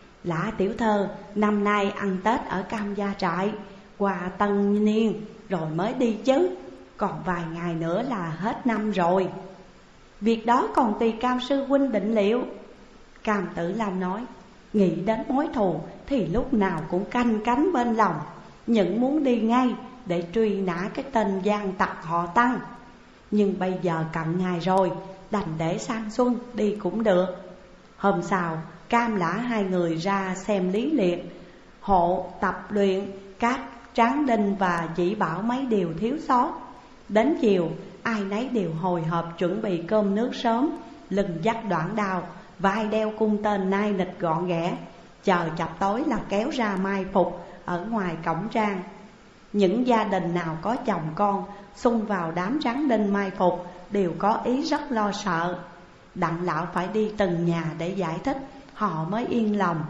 Lã tiểu thơ năm nay ăn Tết ở Cam Gia trại, qua Tân Niên rồi mới đi chứ, còn vài ngày nữa là hết năm rồi. Việc đó còn tùy Cam sư huynh định liệu. Cam Tử Long nói: nghĩ đến mối thù thì lúc nào cũng canh cánh bên lòng, những muốn đi ngay để truy nã cái tên gian tặc họ Tăng. Nhưng bây giờ cận ngày rồi, đành để sang xuân đi cũng được. Hôm sau Cam Lã hai người ra xem lý liệt hộ tập luyện các tráng đinh và chỉ bảo mấy điều thiếu sót. Đến chiều ai nấy đều hồi hộp chuẩn bị cơm nước sớm, lưng dắt đoạn đao, vai đeo cung tên nai nịch gọn ghẽ, chờ chập tối là kéo ra mai phục ở ngoài cổng trang. Những gia đình nào có chồng con xung vào đám tráng đinh mai phục đều có ý rất lo sợ. Đặng lão phải đi từng nhà để giải thích, họ mới yên lòng.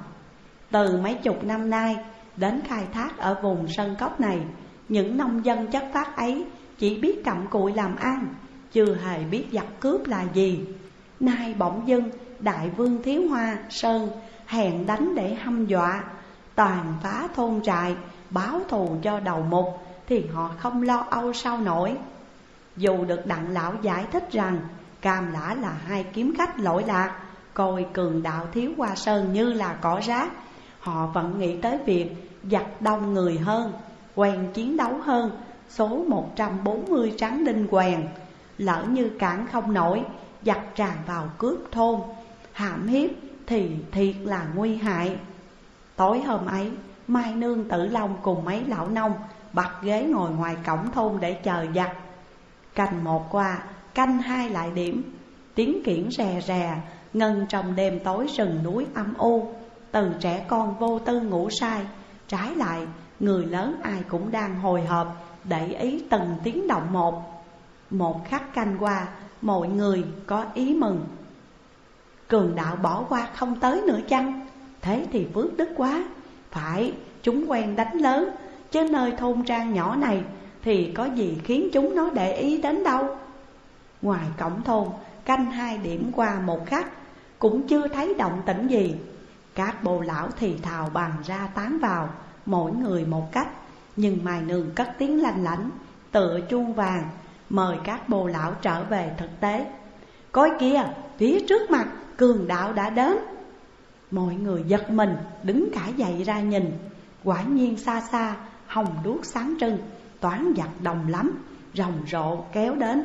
Từ mấy chục năm nay đến khai thác ở vùng sân cốc này, những nông dân chất phác ấy chỉ biết cặm cụi làm ăn, chưa hề biết giặc cướp là gì. Nay bỗng dưng đại vương Thiếu Hoa Sơn hẹn đánh để hăm dọa, toàn phá thôn trại, báo thù cho đầu mục, thì họ không lo âu sao nổi. Dù được đặng lão giải thích rằng Cam Lã là hai kiếm khách lỗi lạc, coi cường đạo Thiếu Hoa Sơn như là cỏ rác, họ vẫn nghĩ tới việc giặc đông người hơn, quen chiến đấu hơn số một trăm bốn mươi tráng đinh quèn. Lỡ như cản không nổi, giặc tràn vào cướp thôn, hãm hiếp thì thiệt là nguy hại. Tối hôm ấy, Mai Nương, Tử Long cùng mấy lão nông bặt ghế ngồi ngoài cổng thôn để chờ giặc. Canh một qua, canh hai lại điểm, tiếng kiển rè rè ngân trong đêm tối rừng núi âm u. Từ trẻ con vô tư ngủ say, trái lại người lớn ai cũng đang hồi hộp để ý từng tiếng động một. Một khắc canh qua, mọi người có ý mừng. Cường đạo bỏ qua không tới nữa chăng? Thế thì phước đức quá. Phải, chúng quen đánh lớn, chứ nơi thôn trang nhỏ này thì có gì khiến chúng nó để ý đến đâu. Ngoài cổng thôn, canh hai điểm qua một khắc, cũng chưa thấy động tĩnh gì. Các bồ lão thì thào bàn ra tán vào, mỗi người một cách. Nhưng Mai Nương cất tiếng lanh lảnh, tựa chuông vàng, mời các bồ lão trở về thực tế. Coi kìa, phía trước mặt cường đạo đã đến. Mọi người giật mình, đứng cả dậy ra nhìn. Quả nhiên xa xa, hồng đuốc sáng trưng, toán giặc đồng lắm, rầm rộ kéo đến.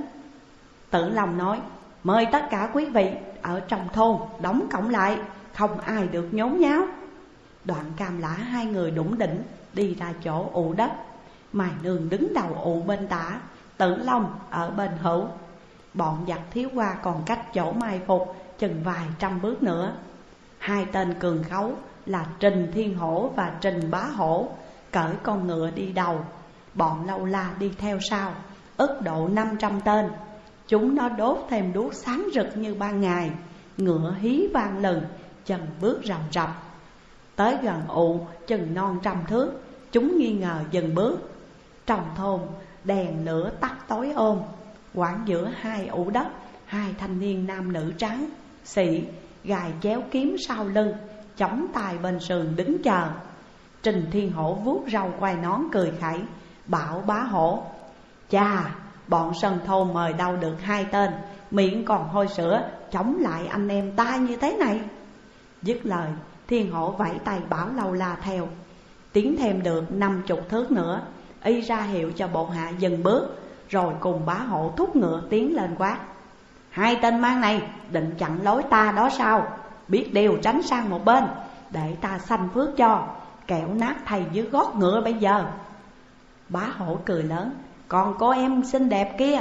Tử Long nói, mời tất cả quý vị ở trong thôn đóng cổng lại, không ai được nhốn nháo. Đoạn Cam Lã hai người đủng đỉnh đi ra chỗ ụ đất. Mai Nương đứng đầu ụ bên tả, Tử Long ở bên hữu. Bọn giặc Thiếu Hoa còn cách chỗ mai phục chừng vài trăm bước nữa. Hai tên cường khấu là Trình Thiên Hổ và Trình Bá Hổ cởi con ngựa đi đầu, bọn Lâu La đi theo sau, ức độ năm trăm tên. Chúng nó đốt thêm đuốc sáng rực như ban ngày, ngựa hí vang lừng, chân bước rầm rập. Tới gần ụ chừng non trăm thước, chúng nghi ngờ dừng bước. Trong thôn đèn lửa tắt tối ôm, quảng giữa hai ụ đất, hai thanh niên nam nữ trắng xị, gài chéo kiếm sau lưng, chống tay bên sườn đứng chờ. Trình Thiên Hổ vuốt râu quai nón cười khẩy, bảo Bá Hổ, chà, bọn sân thôn mời đâu được hai tên, miệng còn hôi sữa, chống lại anh em ta như thế này. Dứt lời, Thiên Hổ vẫy tay bảo Lâu La theo. Tiến thêm được năm chục thước nữa, y ra hiệu cho bộ hạ dừng bước, rồi cùng Bá Hổ thúc ngựa tiến lên quát, hai tên mang này định chặn lối ta đó sao? Biết điều tránh sang một bên, để ta sanh phước cho, kẻo nát thầy dưới gót ngựa bây giờ. Bá Hổ cười lớn, còn cô em xinh đẹp kia,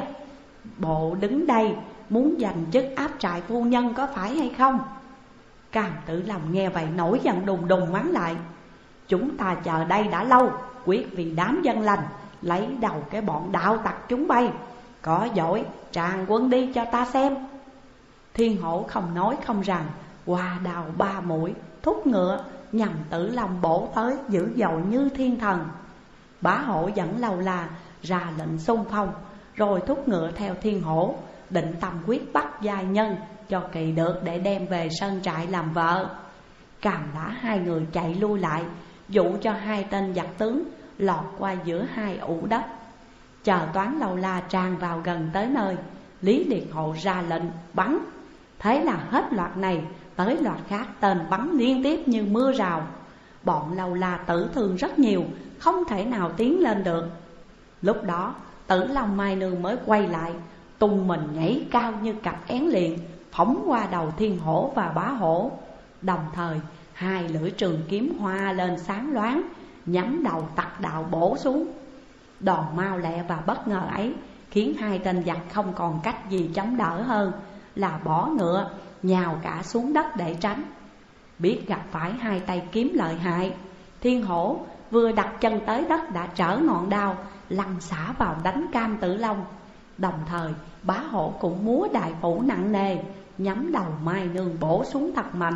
bộ đứng đây muốn giành chức áp trại phu nhân có phải hay không? Cam Tử Long nghe vậy nổi giận đùng đùng mắng lại, chúng ta chờ đây đã lâu, quyết vì đám dân lành lấy đầu cái bọn đạo tặc chúng bay. Có giỏi tràn quân đi cho ta xem. Thiên Hổ không nói không rằng, qua đào ba mũi, thúc ngựa nhằm Tử Long bổ tới dữ dội như thiên thần. Bá Hổ dẫn Lâu La ra lệnh xung phong, rồi thúc ngựa theo Thiên Hổ, định tâm quyết bắt giai nhân cho kỳ được để đem về sơn trại làm vợ. Càm Lã hai người chạy lui lại, dụ cho hai tên giặc tướng lọt qua giữa hai ụ đất. Chờ toán Lâu La tràn vào gần tới nơi, Lý Liệt Hộ ra lệnh bắn. Thế là hết loạt này tới loạt khác, tên bắn liên tiếp như mưa rào. Bọn Lâu La tử thương rất nhiều, không thể nào tiến lên được. Lúc đó Tử Long Mai Nương mới quay lại, tung mình nhảy cao như cặp én liền, phóng qua đầu Thiên Hổ và Bá Hổ. Đồng thời hai lưỡi trường kiếm hoa lên sáng loáng, nhắm đầu tặc đạo bổ xuống. Đòn mau lẹ và bất ngờ ấy khiến hai tên giặc không còn cách gì chống đỡ hơn là bỏ ngựa nhào cả xuống đất để tránh. Biết gặp phải hai tay kiếm lợi hại, Thiên Hổ vừa đặt chân tới đất đã trở ngọn đao lăn xả vào đánh Cam Tử Long. Đồng thời Bá Hổ cũng múa đại phủ nặng nề, nhắm đầu Mai Nương bổ xuống thật mạnh.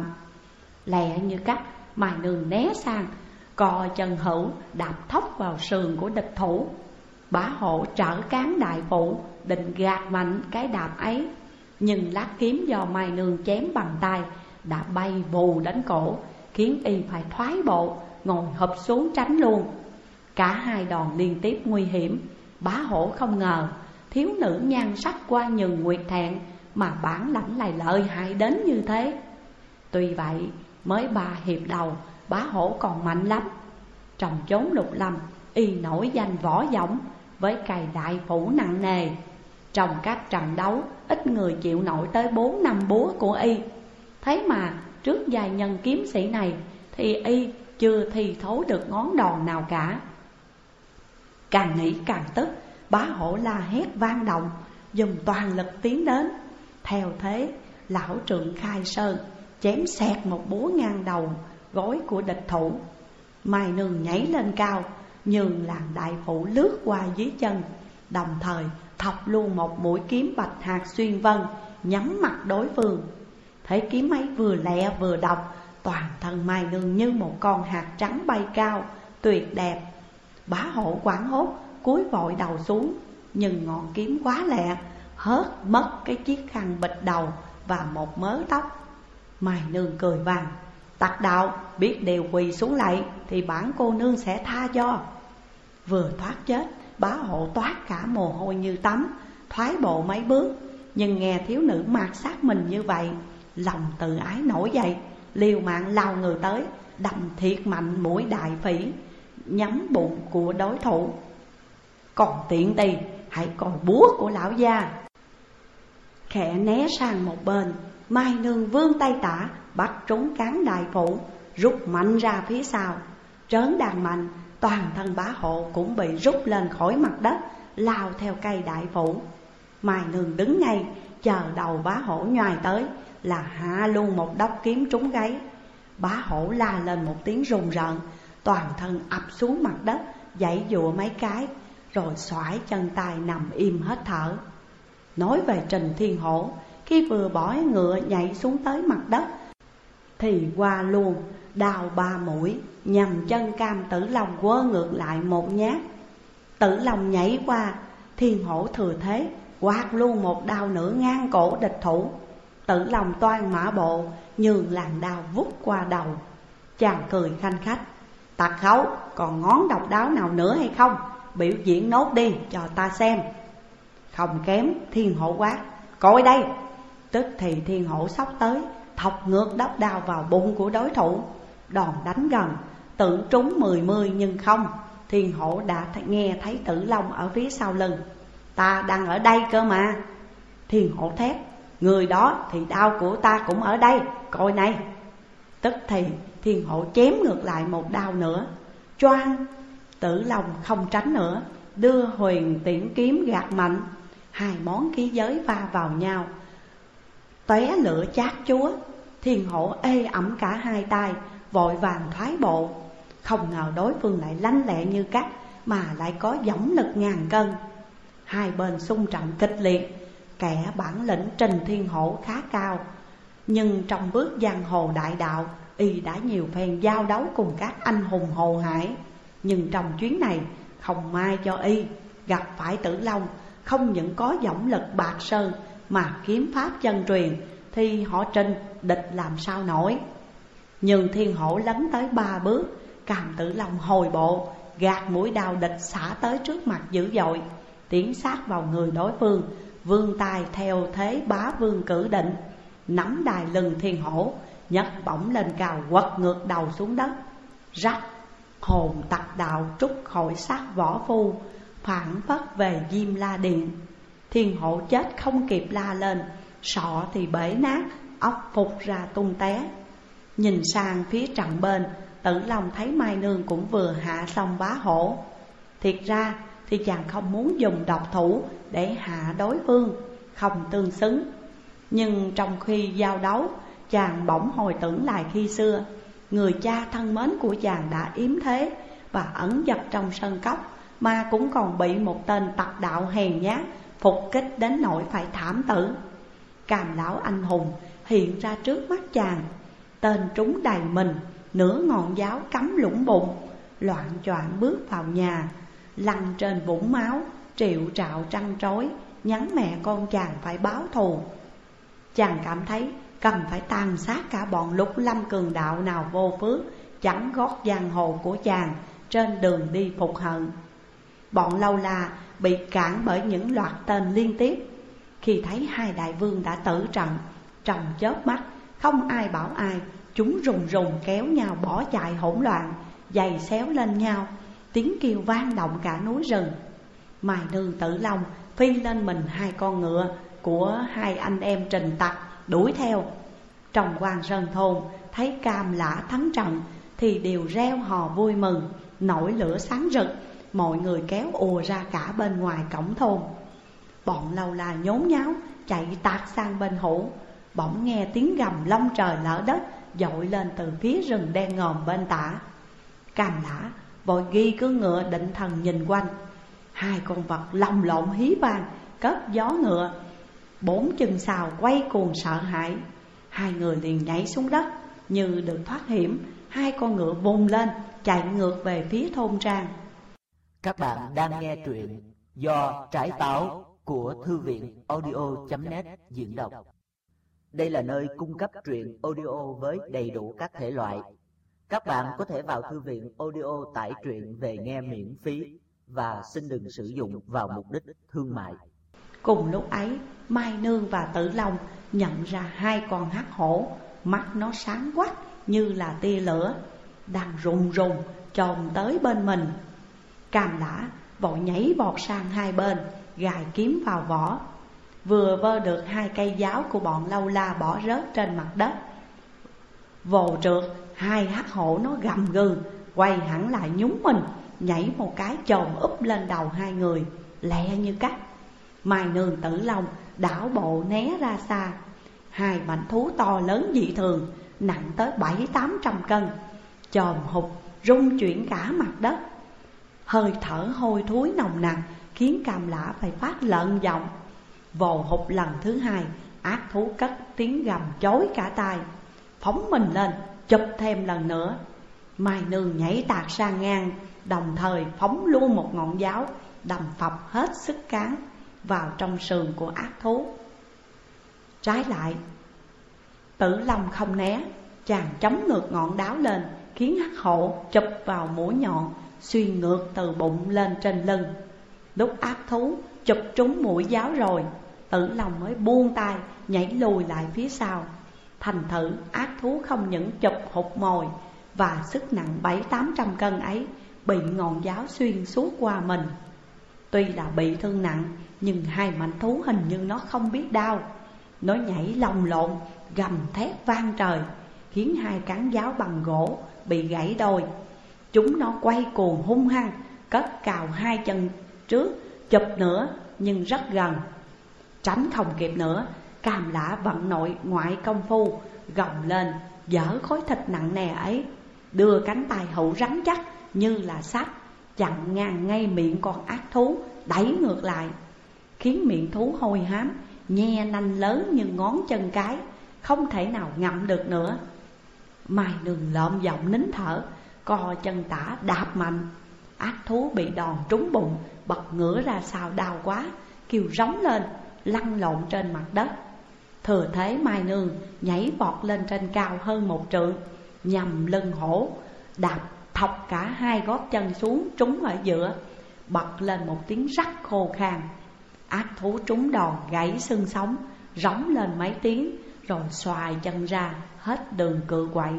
Lẹ như cắt, Mai Nương né sang, co chân hữu đạp thốc vào sườn của địch thủ. Bá Hộ trở cán đại phụ, định gạt mạnh cái đạp ấy, nhưng lát kiếm do Mai Nương chém bằng tay đã bay vù đến cổ, khiến y phải thoái bộ, ngồi hụp xuống tránh luôn. Cả hai đòn liên tiếp nguy hiểm. Bá Hổ không ngờ thiếu nữ nhan sắc qua nhường nguyệt thẹn mà bản lãnh lại lợi hại đến như thế. Tuy vậy mới ba hiệp đầu, Bá Hổ còn mạnh lắm. Trong chốn lục lâm, y nổi danh võ dõng với cày đại phủ nặng nề. Trong các trận đấu, ít người chịu nổi tới bốn năm búa của y. Thế mà trước giai nhân kiếm sĩ này thì y chưa thi thố được ngón đòn nào cả. Càng nghĩ càng tức, Bá Hổ la hét vang động, dùng toàn lực tiến đến. Theo thế, lão trượng khai sơn chém xẹt một búa ngang đầu gối của địch thủ. Mai Nương nhảy lên cao, nhường làng đại phụ lướt qua dưới chân, đồng thời thọc luôn một mũi kiếm bạch hạt xuyên vân, nhắm mặt đối phương. Thấy kiếm ấy vừa lẹ vừa độc, toàn thân Mai Nương như một con hạt trắng bay cao, tuyệt đẹp. Bá Hổ hoảng hốt, cúi vội đầu xuống, nhưng ngọn kiếm quá lẹ, hớt mất cái chiếc khăn bịt đầu và một mớ tóc. Mai Nương cười vang: "Tặc đạo, biết điều quỳ xuống lạy thì bản cô nương sẽ tha cho." Vừa thoát chết, Bá Hộ toát cả mồ hôi như tắm, thoái bộ mấy bước. Nhưng nghe thiếu nữ mạt sát mình như vậy, lòng tự ái nổi dậy, liều mạng lao người tới, đâm thiệt mạnh mũi đại phỉ, nhắm bụng của đối thủ. "Còn tiện tỳ, hãy coi búa của lão gia." Khẽ né sang một bên, Mai Nương vươn tay tả, bắt trúng cán đại phụ, rút mạnh ra phía sau. Trớn đàn mạnh, toàn thân Bá Hộ cũng bị rút lên khỏi mặt đất, lao theo cây đại phụ. Mai Nương đứng ngay, chờ đầu Bá Hổ nhoài tới là hạ luôn một đốc kiếm trúng gáy. Bá Hổ la lên một tiếng rùng rợn, toàn thân ập xuống mặt đất, giãy giụa mấy cái, rồi xoải chân tay nằm im hết thở. Nói về Trình Thiên Hổ, khi vừa bỏ ngựa nhảy xuống tới mặt đất thì qua luôn đào ba mũi, nhằm chân cam Tử Long quơ ngược lại một nhát. Tử Long nhảy qua, Thiên Hổ thừa thế quạt luôn một đao nữa ngang cổ địch thủ. Tử Long toan mã bộ, nhường làn đao vút qua đầu. Chàng cười khanh khách: "Tặc khấu, còn ngón độc đáo nào nữa hay không? Biểu diễn nốt đi cho ta xem." Không kém, Thiên Hổ quát: "Coi đây!" Tức thì Thiên Hổ xốc tới, thọc ngược đốc đao vào bụng của đối thủ. Đòn đánh gần, tưởng trúng mười mươi nhưng không. Thiên Hổ đã nghe thấy Tử Long ở phía sau lưng: "Ta đang ở đây cơ mà." Thiên Hổ thét: "Người đó thì đao của ta cũng ở đây, coi này." Tức thì Thiên Hổ chém ngược lại một đao nữa. Choang! Tử Long không tránh nữa, đưa huyền tiễn kiếm gạt mạnh. Hai món khí giới va vào nhau, tóe lửa chát chúa. Thiên Hổ ê ẩm cả hai tay, vội vàng thoái bộ. Không ngờ đối phương lại lanh lẹ như cắt, mà lại có dõng lực ngàn cân. Hai bên xung trận kịch liệt. Kẻ bản lĩnh Trình Thiên Hổ khá cao, nhưng trong bước giang hồ đại đạo, y đã nhiều phen giao đấu cùng các anh hùng hồ hải. Nhưng trong chuyến này không may cho y gặp phải Tử Long, không những có dõng lực bạc sơn mà kiếm pháp chân truyền thì họ Trình địch làm sao nổi. Nhưng Thiên Hổ lấn tới ba bước, càm Tử Long hồi bộ, gạt mũi đao địch xả tới trước mặt dữ dội, tiến sát vào người đối phương, vươn tay theo thế bá vương cử định, nắm đài lưng Thiên Hổ, nhấc bổng lên cao quật ngược đầu xuống đất. Rắc! Hồn tặc đạo trút khỏi xác võ phu, phản phất về Diêm La Điện. Thiên Hổ chết không kịp la lên, sọ thì bể nát, óc phục ra tung té. Nhìn sang phía trận bên, Tử Long thấy Mai Nương cũng vừa hạ xong Bá Hổ. Thiệt ra thì chàng không muốn dùng độc thủ để hạ đối phương, không tương xứng. Nhưng trong khi giao đấu, chàng bỗng hồi tưởng lại khi xưa, người cha thân mến của chàng đã yếm thế và ẩn dật trong sân cốc, mà cũng còn bị một tên tặc đạo hèn nhát phục kích đến nỗi phải thảm tử. Càm lão anh hùng hiện ra trước mắt chàng, tên trúng đầy mình, nửa ngọn giáo cắm lũng bụng, loạn choạng bước vào nhà. lăn trên vũng máu, triệu trạo trăn trối, nhắn mẹ con chàng phải báo thù. Chàng cảm thấy cần phải tàn sát cả bọn Lục Lâm cường đạo nào vô phước chắn gót giang hồ của chàng trên đường đi phục hận. Bọn Lâu La bị cản bởi những loạt tên liên tiếp. Khi thấy hai đại vương đã tử trận, trong chớp mắt không ai bảo ai, chúng rùng rùng kéo nhau bỏ chạy hỗn loạn, giày xéo lên nhau, tiếng kêu vang động cả núi rừng. Mai Nương Tử Long phi lên mình hai con ngựa của hai anh em Trình Tặc đuổi theo. Trong Quan Sơn thôn thấy Cam Lã thắng trận thì đều reo hò vui mừng, nổi lửa sáng rực, mọi người kéo ùa ra cả bên ngoài cổng thôn. Bọn Lâu La nhốn nháo chạy tạt sang bên hữu, bỗng nghe tiếng gầm long trời lở đất dội lên từ phía rừng đen ngòm bên tả. Cam Lã vội ghi cứ ngựa định thần nhìn quanh. Hai con vật lồng lộn hí vang, cất gió ngựa, bốn chân sào quay cuồng sợ hãi. Hai người liền nhảy xuống đất, như được thoát hiểm, hai con ngựa vùng lên chạy ngược về phía thôn trang. Các bạn đang nghe truyện do Trái Táo của Thư viện audio chấm net diễn đọc. Đây là nơi cung cấp truyện audio với đầy đủ các thể loại. Các bạn có thể vào thư viện audio tải truyện về nghe miễn phí và xin đừng sử dụng vào mục đích thương mại. Cùng lúc ấy, Mai Nương và Tử Long nhận ra hai con hắc hổ, mắt nó sáng quắc như là tia lửa, đang rùng rùng chồm tới bên mình. Cam Lã vội nhảy vọt sang hai bên, gài kiếm vào vỏ. Vừa vơ được hai cây giáo của bọn Lâu La bỏ rớt trên mặt đất, vồ trượt, hai hắc hổ nó gầm gừ, quay hẳn lại nhúng mình, nhảy một cái chồm úp lên đầu hai người, lẹ như cắt. Mai Nương Tử Long đảo bộ né ra xa. Hai mảnh thú to lớn dị thường, nặng tới bảy tám trăm cân, chồm hụt rung chuyển cả mặt đất. Hơi thở hôi thối nồng nặc khiến Cam Lã phải phát lợn giọng. Vồ hụt lần thứ hai, ác thú cất tiếng gầm chói cả tai, phóng mình lên chụp thêm lần nữa. Mai Nương nhảy tạt sang ngang, đồng thời phóng luôn một ngọn giáo đâm phập hết sức cán vào trong sườn của ác thú. Trái lại, Tử Long không né, chàng chống ngược ngọn đáo lên, khiến hắc hổ chụp vào mũi nhọn, xuyên ngược từ bụng lên trên lưng. Lúc ác thú chụp trúng mũi giáo rồi, Tử Long mới buông tay nhảy lùi lại phía sau. Thành thử ác thú không những chụp hụt mồi, và sức nặng bảy tám trăm cân ấy bị ngọn giáo xuyên suốt qua mình. Tuy là bị thương nặng, nhưng hai mảnh thú hình như nó không biết đau. Nó nhảy lồng lộn, gầm thét vang trời, khiến hai cán giáo bằng gỗ bị gãy đôi. Chúng nó quay cuồng hung hăng, cất cào hai chân trước, chụp nữa nhưng rất gần. Tránh không kịp nữa, Cam Lã vận nội ngoại công phu, gồng lên dỡ khối thịt nặng nề ấy, đưa cánh tay hữu rắn chắc như là sắt, chặn ngang ngay miệng con ác thú, đẩy ngược lại, khiến miệng thú hôi hám, nhe nanh lớn như ngón chân cái, không thể nào ngậm được nữa. Mai Nương lợm giọng nín thở, co chân tả đạp mạnh. Ác thú bị đòn trúng bụng, bật ngửa ra sau đau quá, kêu rống lên, lăn lộn trên mặt đất. Thừa thế Mai Nương nhảy vọt lên trên cao hơn một trượng, nhằm lưng hổ, đạp thọc cả hai gót chân xuống trúng ở giữa, bật lên một tiếng rắc khô khan. Ác thú trúng đòn gãy xương sống, rống lên mấy tiếng, rồi xoài chân ra, hết đường cự quậy.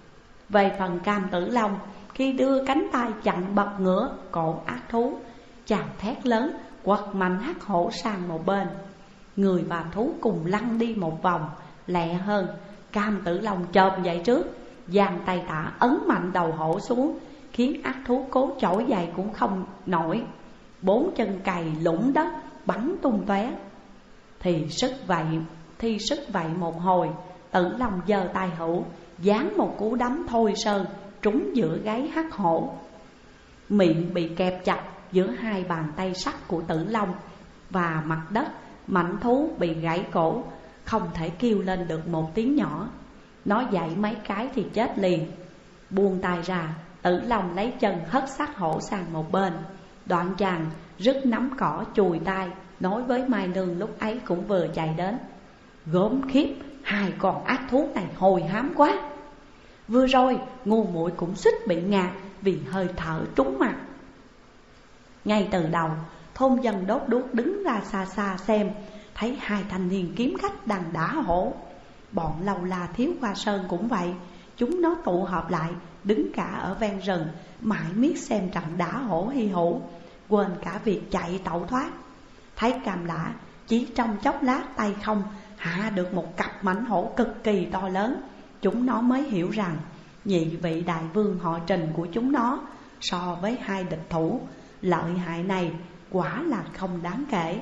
Về phần Cam Tử Long, khi đưa cánh tay chặn bật ngửa cổ ác thú, chàng thét lớn, quật mạnh hắc hổ sang một bên. Người và thú cùng lăn đi một vòng, lẹ hơn. Cam Tử Long chộp dậy trước, giang tay tả ấn mạnh đầu hổ xuống, khiến ác thú cố trỗi dậy cũng không nổi. Bốn chân cày lũng đất bắn tung tóe. Thì sức vậy, thì sức vậy một hồi, Tử Long giơ tay hữu, giáng một cú đấm thôi sơn trúng giữa gáy hắc hổ. Miệng bị kẹp chặt giữa hai bàn tay sắt của Tử Long, và mặt đất mảnh thú bị gãy cổ, không thể kêu lên được một tiếng nhỏ. Nó dậy mấy cái thì chết liền. Buông tay ra, Tử Long lấy chân hất xác hổ sang một bên, Đoạn chàng rứt nắm cỏ chùi tay, nói với Mai Nương lúc ấy cũng vừa chạy đến: Gớm khiếp, hai con ác thú này hồi hám quá. Vừa rồi ngu muội cũng suýt bị ngạt vì hơi thở trúng mặt. Ngay từ đầu, thôn dân đốt đuốc đứng ra xa xa xem, thấy hai thanh niên kiếm khách đang đả hổ. Bọn Lâu La Thiếu Hoa Sơn cũng vậy, chúng nó tụ họp lại, đứng cả ở ven rừng, mãi miết xem trận đả hổ hy hữu, quên cả việc chạy tẩu thoát. Thấy Cam Lã chỉ trong chốc lát tay không hạ được một cặp mãnh hổ cực kỳ to lớn, chúng nó mới hiểu rằng nhị vị đại vương họ Trình của chúng nó so với hai địch thủ lợi hại này quả là không đáng kể.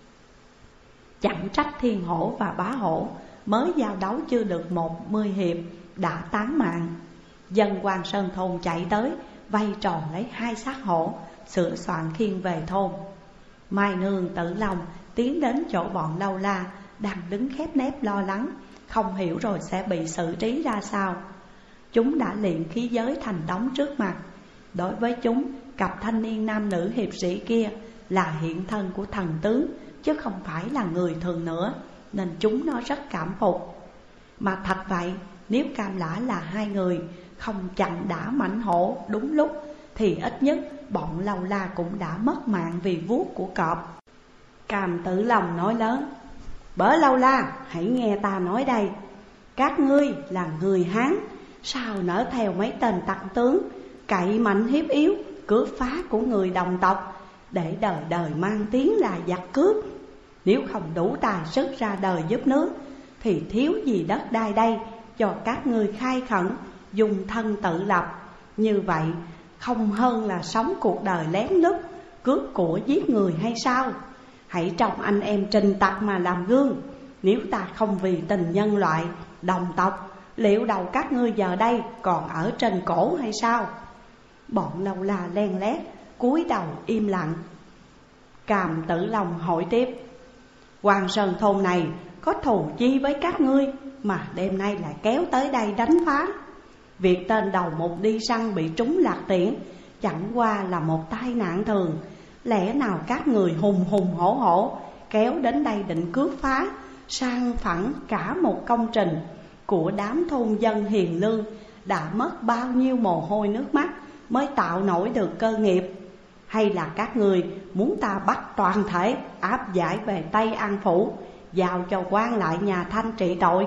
Chẳng trách Thiên Hổ và Bá Hổ mới giao đấu chưa được một mươi hiệp đã tán mạng. Dân Quan Sơn thôn chạy tới vây tròn lấy hai xác hổ, sửa soạn khiêng về thôn. Mai Nương Tử Long tiến đến chỗ bọn Lâu La đang đứng khép nép lo lắng, không hiểu rồi sẽ bị xử trí ra sao. Chúng đã luyện khí giới thành đống trước mặt. Đối với chúng, cặp thanh niên nam nữ hiệp sĩ kia là hiện thân của thần tướng, chứ không phải là người thường nữa, nên chúng nó rất cảm phục. Mà thật vậy, nếu Cam Lã là hai người không chặn đả mãnh hổ đúng lúc, thì ít nhất bọn Lâu La cũng đã mất mạng vì vuốt của cọp. Cam Tử Long nói lớn: Bỡ Lâu La, hãy nghe ta nói đây. Các ngươi là người Hán, sao nỡ theo mấy tên tặc tướng cậy mạnh hiếp yếu, cướp phá của người đồng tộc, để đời đời mang tiếng là giặc cướp. Nếu không đủ tài sức ra đời giúp nước, thì thiếu gì đất đai đây cho các ngươi khai khẩn, dùng thân tự lập. Như vậy không hơn là sống cuộc đời lén lút, cướp của giết người hay sao? Hãy trông anh em Trình tặc mà làm gương. Nếu ta không vì tình nhân loại, đồng tộc, liệu đầu các ngươi giờ đây còn ở trên cổ hay sao? Bọn Lâu La len lét cúi đầu im lặng. Cam Tử Long hỏi tiếp: Hoàng Sơn thôn này có thù chi với các ngươi mà đêm nay lại kéo tới đây đánh phá? Việc tên đầu mục đi săn bị trúng lạc tiễn chẳng qua là một tai nạn thường. Lẽ nào các người hùng hùng hổ hổ kéo đến đây định cướp phá, sang phẳng cả một công trình của đám thôn dân hiền lương đã mất bao nhiêu mồ hôi nước mắt mới tạo nổi được cơ nghiệp? Hay là các người muốn ta bắt toàn thể áp giải về Tây An Phủ, giao cho quan lại nhà Thanh trị tội?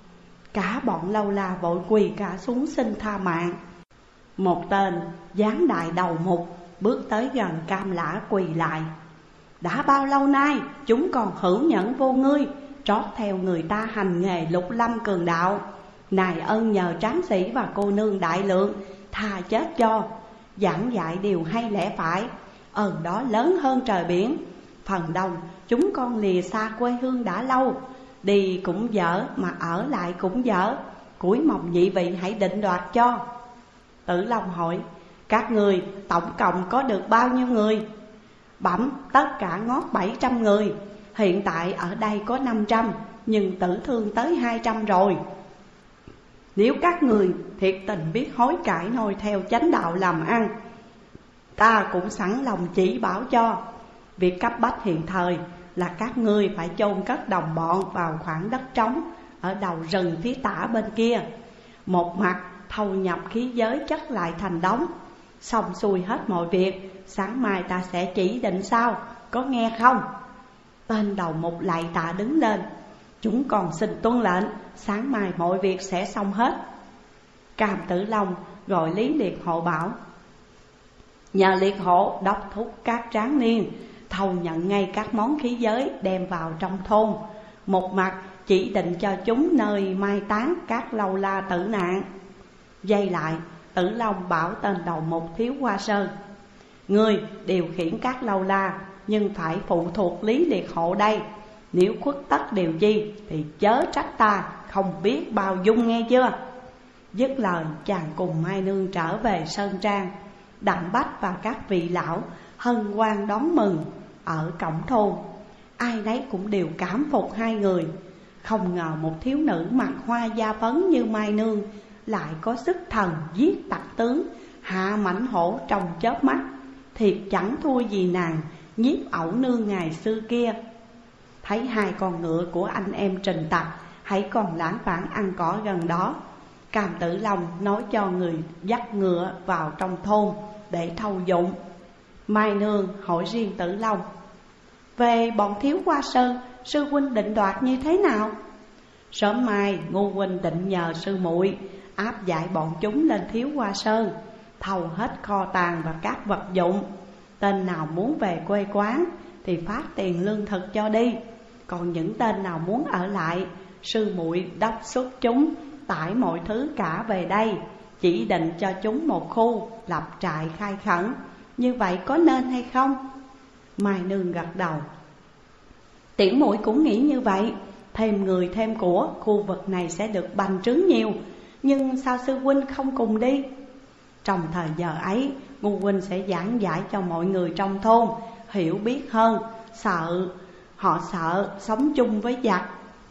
Cả bọn Lâu La vội quỳ cả xuống xin tha mạng. Một tên dáng đại đầu mục bước tới gần Cam Lã quỳ lại: Đã bao lâu nay chúng còn hữu nhẫn vô ngươi, trót theo người ta hành nghề lục lâm cường đạo. Này ân nhờ tráng sĩ và cô nương đại lượng tha chết cho, giảng dạy điều hay lẽ phải, ơn đó lớn hơn trời biển. Phần đông chúng con lìa xa quê hương đã lâu, đi cũng dở mà ở lại cũng dở, cuối mong nhị vị hãy định đoạt cho. Tử Long hỏi: Các người tổng cộng có được bao nhiêu người? Bẩm tất cả ngót bảy trăm người. Hiện tại ở đây có năm trăm, nhưng tử thương tới hai trăm rồi. Nếu các người thiệt tình biết hối cải noi theo chánh đạo làm ăn, ta cũng sẵn lòng chỉ bảo cho. Việc cấp bách hiện thời là các ngươi phải chôn cất đồng bọn vào khoảng đất trống ở đầu rừng phía tả bên kia. Một mặt thâu nhập khí giới chất lại thành đống. Xong xuôi hết mọi việc, sáng mai ta sẽ chỉ định sao, có nghe không? Tên đầu mục lại tạ đứng lên: Chúng còn xin tuân lệnh, sáng mai mọi việc sẽ xong hết. Cam Tử Long gọi Lý Liệt Hộ bảo: Nhờ Liệt Hộ đốc thúc các tráng niên thâu nhận ngay các món khí giới đem vào trong thôn. Một mặt chỉ định cho chúng nơi mai táng các Lâu La tử nạn. Dây lại, Tử Long bảo tên đầu mục Thiếu Hoa Sơn: Ngươi điều khiển các Lâu La, nhưng phải phụ thuộc Lý Liệt Hộ đây. Nếu khuất tất điều chi thì chớ trách ta không biết bao dung, nghe chưa? Dứt lời, chàng cùng Mai Nương trở về Sơn Trang. Đặng Bách và các vị lão hân hoan đón mừng ở cổng thôn. Ai nấy cũng đều cảm phục hai người. Không ngờ một thiếu nữ mặc hoa da phấn như Mai Nương lại có sức thần giết tặc tướng, hạ mãnh hổ trong chớp mắt. thiệt chẳng thua gì nàng nhiếp ẩu nương ngày xưa kia. Thấy hai con ngựa của anh em Trình Tặc hãy còn lãng vãng ăn cỏ gần đó, Cam Tử Long nói cho người dắt ngựa vào trong thôn để thâu dụng. Mai Nương hỏi riêng Tử Long: về bọn Thiếu Hoa Sơn, sư huynh định đoạt như thế nào? Sớm mai Ngô huynh định nhờ sư muội áp giải bọn chúng lên Thiếu Hoa Sơn, thâu hết kho tàng và các vật dụng. Tên nào muốn về quê quán thì phát tiền lương thực cho đi, còn những tên nào muốn ở lại, sư muội đốc xuất chúng tải mọi thứ cả về đây, chỉ định cho chúng một khu lập trại khai khẩn. Như vậy có nên hay không? Mai Nương gật đầu: tiểu muội cũng nghĩ như vậy. Thêm người thêm của, khu vực này sẽ được bành trướng nhiều. Nhưng sao sư huynh không cùng đi? Trong thời giờ ấy, Ngô huynh sẽ giảng giải cho mọi người trong thôn hiểu biết hơn, sợ họ sợ sống chung với giặc.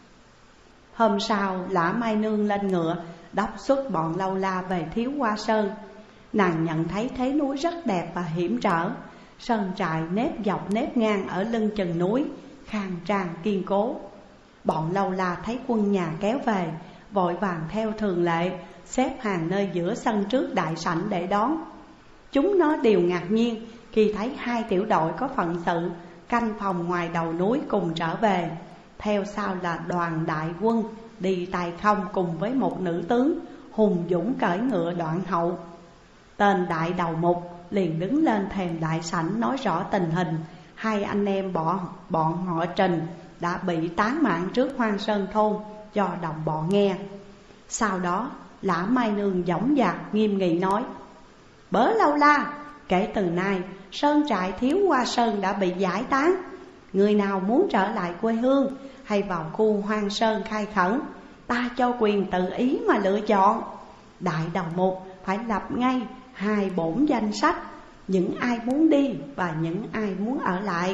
Hôm sau, Lã Mai Nương lên ngựa đốc xuất bọn Lâu La về Thiếu Hoa Sơn. Nàng nhận thấy thế núi rất đẹp và hiểm trở, sơn trại nếp dọc nếp ngang ở lưng chừng núi, khang trang kiên cố. Bọn Lâu La thấy quân nhà kéo về, vội vàng theo thường lệ xếp hàng nơi giữa sân trước đại sảnh để đón. Chúng nó đều ngạc nhiên khi thấy hai tiểu đội có phận sự canh phòng ngoài đầu núi cùng trở về. Theo sau là đoàn đại quân đi tay không cùng với một nữ tướng hùng dũng cưỡi ngựa đoạn hậu. Tên đại đầu mục liền đứng lên thềm đại sảnh nói rõ tình hình hai anh em bọn, bọn họ Trình đã bị tán mạng trước Hoang Sơn thôn cho đồng bọn nghe. Sau đó Lã Mai Nương dõng dạc nghiêm nghị nói: bớ Lâu La, kể từ nay sơn trại Thiếu Hoa Sơn đã bị giải tán. Người nào muốn trở lại quê hương hay vào khu Hoang Sơn khai khẩn, ta cho quyền tự ý mà lựa chọn. Đại đầu mục phải lập ngay hai bổn danh sách, những ai muốn đi và những ai muốn ở lại.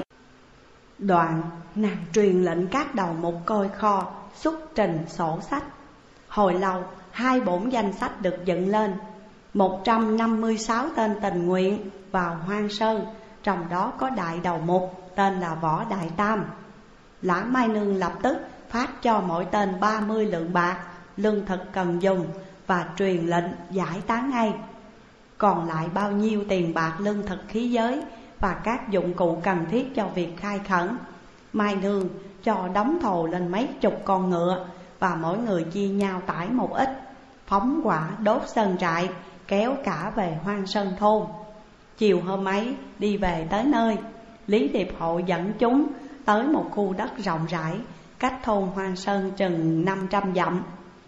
Đoạn nàng truyền lệnh các đầu mục coi kho xuất trình sổ sách. Hồi lâu hai bổn danh sách được dựng lên. Một trăm năm mươi sáu tên tình nguyện vào Hoang Sơn, trong đó có đại đầu mục tên là Võ Đại Tam. Lã Mai Nương lập tức phát cho mỗi tên ba mươi lượng bạc lương thực cần dùng và truyền lệnh giải tán ngay. Còn lại bao nhiêu tiền bạc lương thực khí giới và các dụng cụ cần thiết cho việc khai khẩn, Mai Nương cho đóng thồ lên mấy chục con ngựa và mỗi người chia nhau tải một ít, phóng hỏa đốt sơn trại, kéo cả về Hoang Sơn thôn. Chiều hôm ấy đi về tới nơi, Lý Điệp Hộ dẫn chúng tới một khu đất rộng rãi cách thôn Hoang Sơn chừng năm trăm dặm.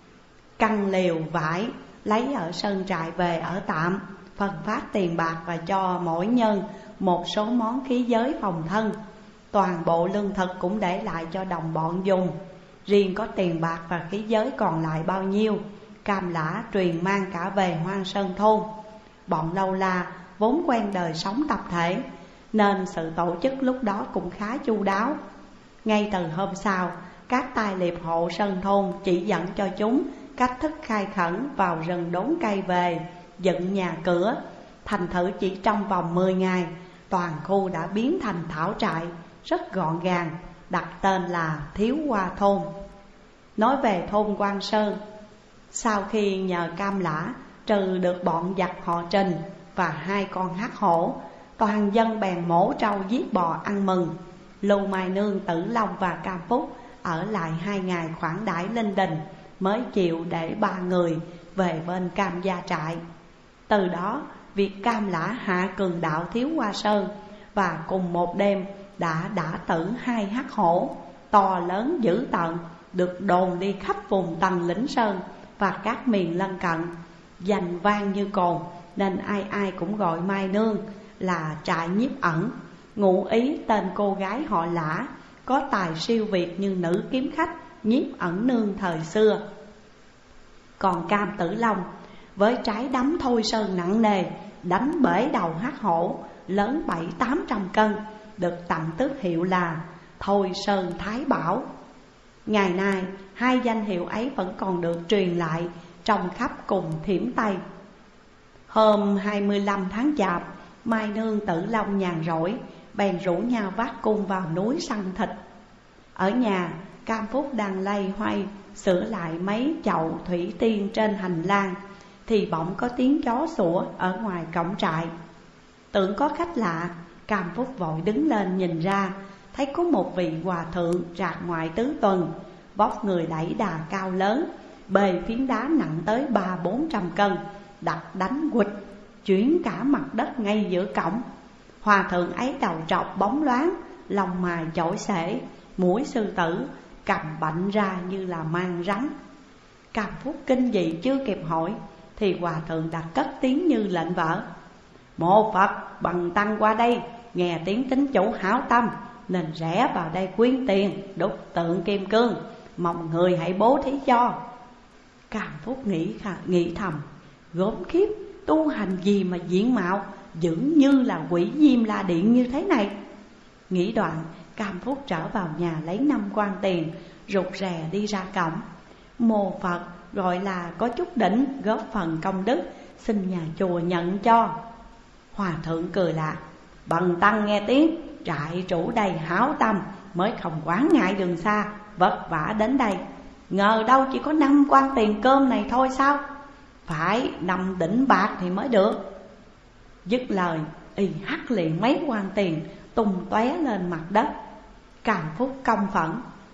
Căn lều vải lấy ở sơn trại về ở tạm, phân phát tiền bạc và cho mỗi nhân một số món khí giới phòng thân. Toàn bộ lương thực cũng để lại cho đồng bọn dùng. Riêng có tiền bạc và khí giới còn lại bao nhiêu, Cam Lã truyền mang cả về Hoang Sơn thôn. Bọn Lâu La vốn quen đời sống tập thể, nên sự tổ chức lúc đó cũng khá chu đáo. Ngay từ hôm sau, các tài liệp hộ Sơn thôn chỉ dẫn cho chúng cách thức khai khẩn vào rừng đốn cây về, dựng nhà cửa. Thành thử chỉ trong vòng mười ngày, toàn khu đã biến thành thảo trại rất gọn gàng, đặt tên là Thiếu Hoa thôn. Nói về thôn Quang Sơn, sau khi nhờ Cam Lã trừ được bọn giặc họ Trình và hai con hắc hổ, toàn dân bèn mổ trâu giết bò ăn mừng. Lưu Mai Nương, Tử Long và Cam Phúc ở lại hai ngày khoản đãi linh đình, mới chịu để ba người về bên Cam Gia trại. Từ đó việc Cam Lã hạ cường đạo Thiếu Hoa Sơn và cùng một đêm đã đả tử hai hắc hổ to lớn dữ tợn, được đồn đi khắp vùng Tần Lĩnh Sơn và các miền lân cận, danh vang như cồn, nên ai ai cũng gọi Mai Nương là trại nhiếp ẩn, ngụ ý tên cô gái họ Lã có tài siêu việt như nữ kiếm khách nhiếp ẩn nương thời xưa. Còn Cam Tử Long với trái đấm thôi sơn nặng nề đánh bể đầu hắc hổ lớn bảy tám trăm cân, được tặng tước hiệu là Thôi Sơn Thái Bảo. Ngày nay hai danh hiệu ấy vẫn còn được truyền lại trong khắp cùng Thiểm Tây. Hôm hai mươi lăm tháng Chạp Mai Nương, Tử Long nhàn rỗi, bèn rủ nhau vác cung vào núi săn thịt. Ở nhà, Cam Phúc đang lay hoay sửa lại mấy chậu thủy tiên trên hành lang, thì bỗng có tiếng chó sủa ở ngoài cổng trại. Tưởng có khách lạ, Cam Phúc vội đứng lên nhìn ra, thấy có một vị hòa thượng rạc ngoại tứ tuần, vóc người đẩy đà cao lớn, bề phiến đá nặng tới ba bốn trăm cân, đặt đánh quịch, chuyển cả mặt đất ngay giữa cổng. Hòa thượng ấy đầu trọc bóng loáng, lông mày chổi xể, mũi sư tử, cầm bạnh ra như là mang rắn. Cam Phúc kinh dị chưa kịp hỏi, thì hòa thượng đã cất tiếng như lệnh vỡ: Mô Phật bằng tăng qua đây, nghe tiếng tín chủ hảo tâm, nên rẽ vào đây quyên tiền đúc tượng kim cương, mong người hãy bố thí cho. Cam Phúc nghĩ nghĩ thầm: gớm khiếp, tu hành gì mà diện mạo dường như là quỷ Diêm La Điện như thế này. Nghĩ đoạn, Cam Phúc trở vào nhà lấy năm quan tiền, rụt rè đi ra cổng. Mô Phật gọi là có chút đỉnh, góp phần công đức, xin nhà chùa nhận cho. Hòa thượng cười lạ: Bần tăng nghe tiếng trại chủ đầy hảo tâm, mới không quán ngại đường xa, vất vả đến đây. Ngờ đâu chỉ có năm quan tiền cơm này thôi sao? Phải năm đỉnh bạc thì mới được. Dứt lời, y hắt liền mấy quan tiền tung tóe lên mặt đất. Cam Phúc công phẫn: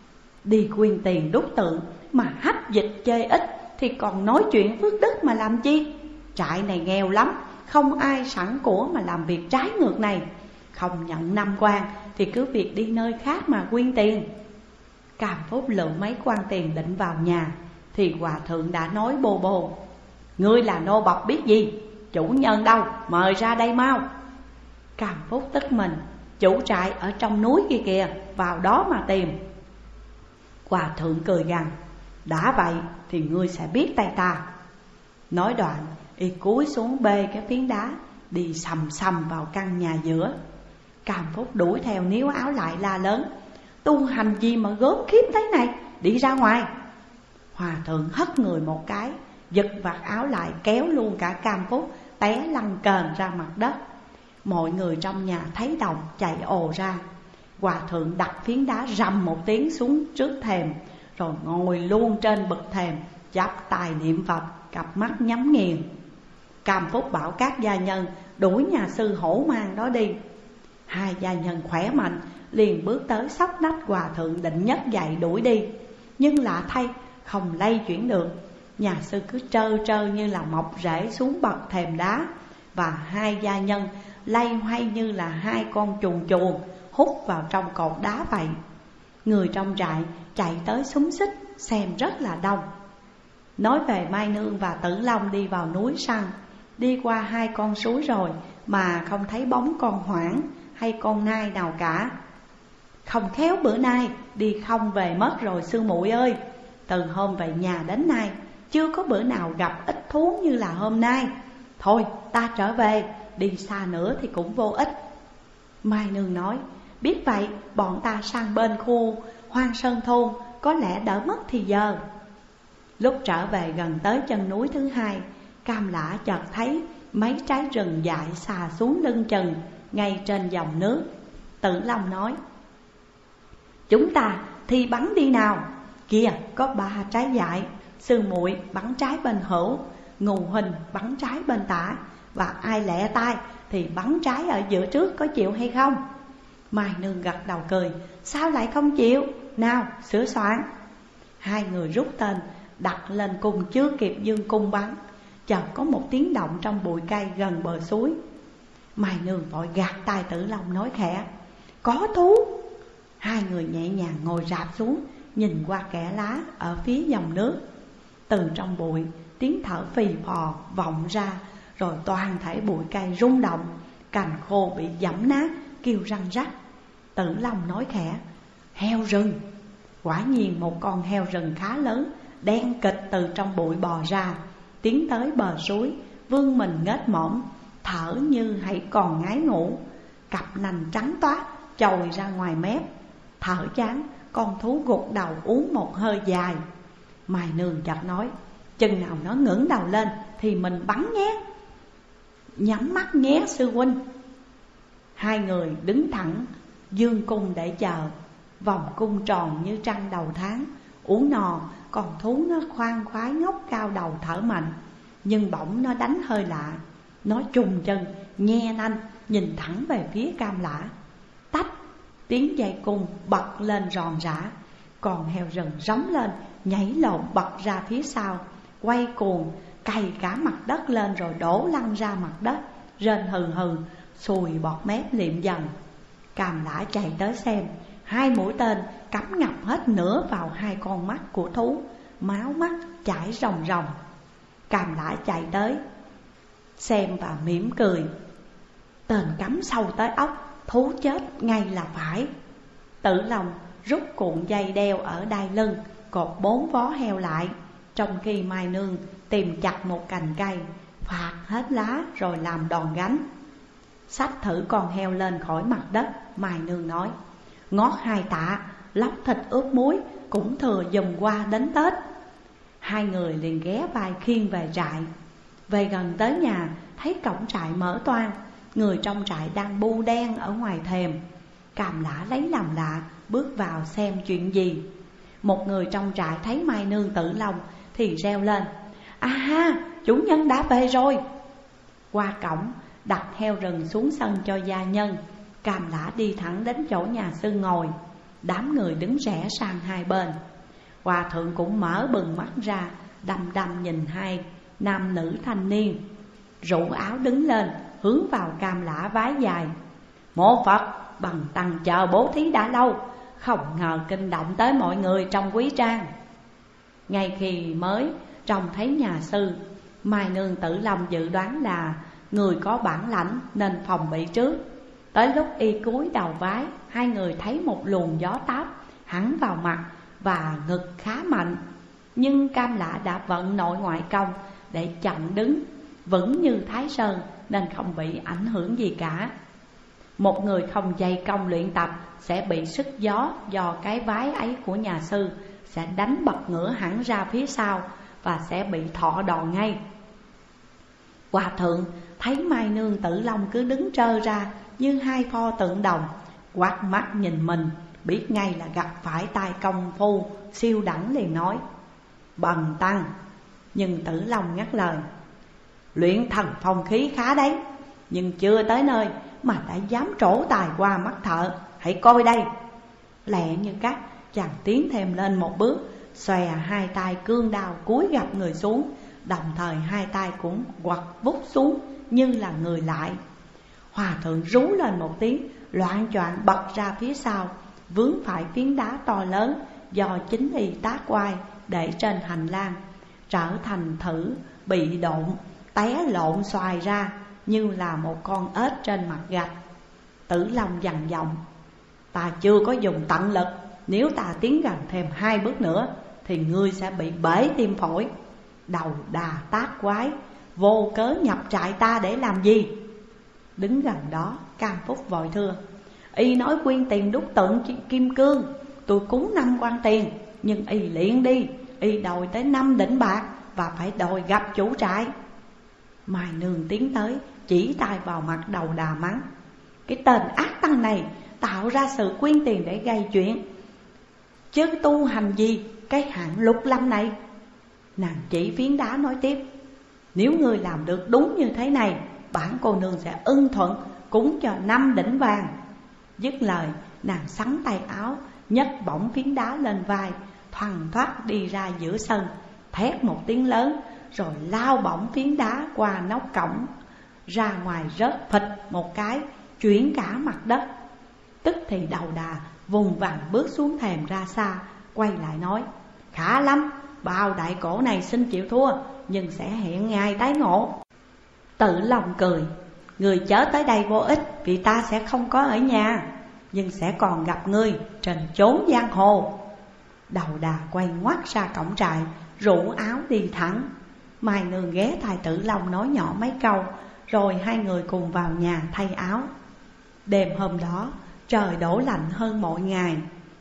đi quyên tiền đúc tượng mà hách dịch chê ít, thì còn nói chuyện phước đức mà làm chi? Trại này nghèo lắm, không ai sẵn của mà làm việc trái ngược này. Không nhận năm quan thì cứ việc đi nơi khác mà quyên tiền. Cam Phúc lượm mấy quan tiền định vào nhà, thì hòa thượng đã nói bô bô: ngươi là nô bộc biết gì? Chủ nhân đâu? Mời ra đây mau. Cam Phúc tức mình: chủ trại ở trong núi kia kìa, vào đó mà tìm. Hòa thượng cười gằn: đã vậy thì ngươi sẽ biết tay ta. Nói đoạn, y cúi xuống bê cái phiến đá, đi sầm sầm vào căn nhà giữa. Cam Phúc đuổi theo níu áo lại la lớn: tu hành gì mà gớm khiếp thế này, đi ra ngoài. Hòa thượng hất người một cái, giật vạt áo lại kéo luôn cả Cam Phúc té lăn cờn ra mặt đất. Mọi người trong nhà thấy động chạy ồ ra. Hòa thượng đặt phiến đá rầm một tiếng xuống trước thềm, rồi ngồi luôn trên bậc thềm, chắp tay niệm Phật, cặp mắt nhắm nghiền. Cam Phúc bảo các gia nhân đuổi nhà sư hổ mang đó đi. Hai gia nhân khỏe mạnh liền bước tới xốc nách hòa thượng định nhấc dậy đuổi đi. Nhưng lạ thay, không lay chuyển được. Nhà sư cứ trơ trơ như là mọc rễ xuống bậc thềm đá, và hai gia nhân lay hoay như là hai con chuồn chuồn hút vào trong cột đá vậy. Người trong trại chạy tới xúm xích xem rất là đông. Nói về Mai Nương và Tử Long đi vào núi săn, đi qua hai con suối rồi mà không thấy bóng con hoảng hay con nai nào cả. Không khéo bữa nay đi không về mất rồi sư muội ơi. Từ hôm về nhà đến nay chưa có bữa nào gặp ít thú như là hôm nay. Thôi ta trở về, đi xa nữa thì cũng vô ích. Mai Nương nói: biết vậy bọn ta sang bên khu Hoang Sơn thôn, có lẽ đỡ mất thì giờ. Lúc trở về gần tới chân núi thứ hai, Cam Lã chợt thấy mấy trái rừng dại xà xuống lưng chừng ngay trên dòng nước. Tử Long nói: chúng ta thi bắn đi nào. Kìa có ba trái dại, sư muội bắn trái bên hữu, Ngù Huỳnh bắn trái bên tả, và ai lẹ tay thì bắn trái ở giữa trước, có chịu hay không? Mai Nương gật đầu cười: sao lại không chịu? Nào sửa soạn. Hai người rút tên đặt lên cung, chưa kịp dương cung bắn, chợt có một tiếng động trong bụi cây gần bờ suối. Mai Nương vội gạt tay Tử Long nói khẽ: có thú. Hai người nhẹ nhàng ngồi rạp xuống, nhìn qua kẽ lá ở phía dòng nước. Từ trong bụi tiếng thở phì phò vọng ra, rồi toàn thể bụi cây rung động, cành khô bị giẫm nát kêu răng rắc. Tử Long nói khẽ: heo rừng. Quả nhiên một con heo rừng khá lớn, đen kịch từ trong bụi bò ra, tiến tới bờ suối, vươn mình nghếch mõm, thở như hãy còn ngái ngủ. Cặp nành trắng toát chồi ra ngoài mép. Thở chán, con thú gục đầu uống một hơi dài. Mai Nương chợt nói: chừng nào nó ngẩng đầu lên thì mình bắn nhé. Nhắm mắt nhé sư huynh. Hai người đứng thẳng dương cung để chờ. Vòng cung tròn như trăng đầu tháng. Uống nò, còn thú nó khoan khoái ngóc cao đầu thở mạnh. Nhưng bỗng nó đánh hơi lạ. Nó trùng chân, nhe nanh, nhìn thẳng về phía Cam Lã. Tách, tiếng dây cung bật lên ròn rã. Còn heo rừng rống lên, nhảy lộn bật ra phía sau, quay cuồng, cày cả mặt đất lên rồi đổ lăn ra mặt đất, rên hừ hừ, sùi bọt mép liệm dần. Cam Lã chạy tới xem, hai mũi tên cắm ngập hết nửa vào hai con mắt của thú, máu mắt chảy ròng ròng. Cam Lã chạy tới xem và mỉm cười. Tên cắm sâu tới ốc, thú chết ngay là phải. Tử Long rút cuộn dây đeo ở đai lưng, cột bốn vó heo lại. Trong khi Mai Nương tìm chặt một cành cây, phạt hết lá rồi làm đòn gánh. Xách thử con heo lên khỏi mặt đất, Mai Nương nói: ngót hai tạ, lóc thịt ướp muối, cũng thừa dùng qua đến Tết. Hai người liền ghé vai khiêng về trại. Về gần tới nhà, thấy cổng trại mở toang, người trong trại đang bu đen ở ngoài thềm. Cam Lã lấy làm lạ, bước vào xem chuyện gì. Một người trong trại thấy Mai Nương Tử Long thì reo lên: à ha, chủ nhân đã về rồi. Qua cổng, đặt heo rừng xuống sân cho gia nhân. Cam Lã đi thẳng đến chỗ nhà sư ngồi. Đám người đứng rẽ sang hai bên. Hòa thượng cũng mở bừng mắt ra, đăm đăm nhìn hai nam nữ thanh niên, rủ áo đứng lên, hướng vào Cam Lã vái dài: mô Phật, bằng tăng chờ bố thí đã lâu, không ngờ kinh động tới mọi người trong quý trang. Ngay khi mới trông thấy nhà sư, Mai Nương Tử Long dự đoán là người có bản lãnh nên phòng bị trước. Tới lúc y cúi đầu vái, hai người thấy một luồng gió táp hẳn vào mặt và ngực khá mạnh. Nhưng Cam Lã đã vận nội ngoại công để chặn đứng, vững như Thái Sơn nên không bị ảnh hưởng gì cả. Một người không dày công luyện tập sẽ bị sức gió do cái vái ấy của nhà sư, sẽ đánh bật ngửa hẳn ra phía sau và sẽ bị thọ đòn ngay. Hòa thượng thấy Mai Nương Tử Long cứ đứng trơ ra như hai pho tượng đồng, quát mắt nhìn mình, biết ngay là gặp phải tay công phu siêu đẳng, liền nói: bần tăng. Nhưng Tử Long ngắt lời: luyện thần phong khí khá đấy, nhưng chưa tới nơi mà đã dám trổ tài qua mắt thợ, hãy coi đây. Lẹ như cắt, chàng tiến thêm lên một bước, xòe hai tay cương đao cúi gập người xuống, đồng thời hai tay cũng quật vút xuống như là người lại. Hòa thượng rú lên một tiếng, loạng choạng bật ra phía sau, vướng phải phiến đá to lớn do chính y tác quai để trên hành lang, trở thành thử bị độn, té lộn xoài ra như là một con ếch trên mặt gạch. Tử Long dằn giọng: ta chưa có dùng tận lực, nếu ta tiến gần thêm hai bước nữa thì ngươi sẽ bị bể tim phổi. Đầu đà tác quái, vô cớ nhập trại ta để làm gì? Đứng gần đó, Cam Phúc vội thưa: y nói quyên tiền đúc tượng kim cương, tôi cúng năm quan tiền, nhưng y luyện đi, y đòi tới năm đỉnh bạc và phải đòi gặp chủ trại. Mai Nương tiến tới, chỉ tay vào mặt đầu đà mắng: cái tên ác tăng này tạo ra sự quyên tiền để gây chuyện, chứ tu hành gì cái hạng lục lâm này. Nàng chỉ phiến đá nói tiếp: nếu ngươi làm được đúng như thế này, bản cô nương sẽ ưng thuận cúng cho năm đỉnh vàng. Dứt lời, nàng xắn tay áo, nhấc bổng phiến đá lên vai, thoăn thoắt đi ra giữa sân, thét một tiếng lớn, rồi lao bổng phiến đá qua nóc cổng ra ngoài, rớt phịch một cái, chuyển cả mặt đất. Tức thì đầu đà vùng vằng bước xuống thềm ra xa, quay lại nói: khá lắm, bao đại cổ này xin chịu thua, nhưng sẽ hẹn ngày tái ngộ. Tử Long cười: người chớ tới đây vô ích, vì ta sẽ không có ở nhà, nhưng sẽ còn gặp ngươi trên chốn giang hồ. Đầu đà quay ngoắt ra cổng trại, rủ áo đi thẳng. Mai Nương ghé tai Tử Long nói nhỏ mấy câu, rồi hai người cùng vào nhà thay áo. Đêm hôm đó trời đổ lạnh hơn mọi ngày,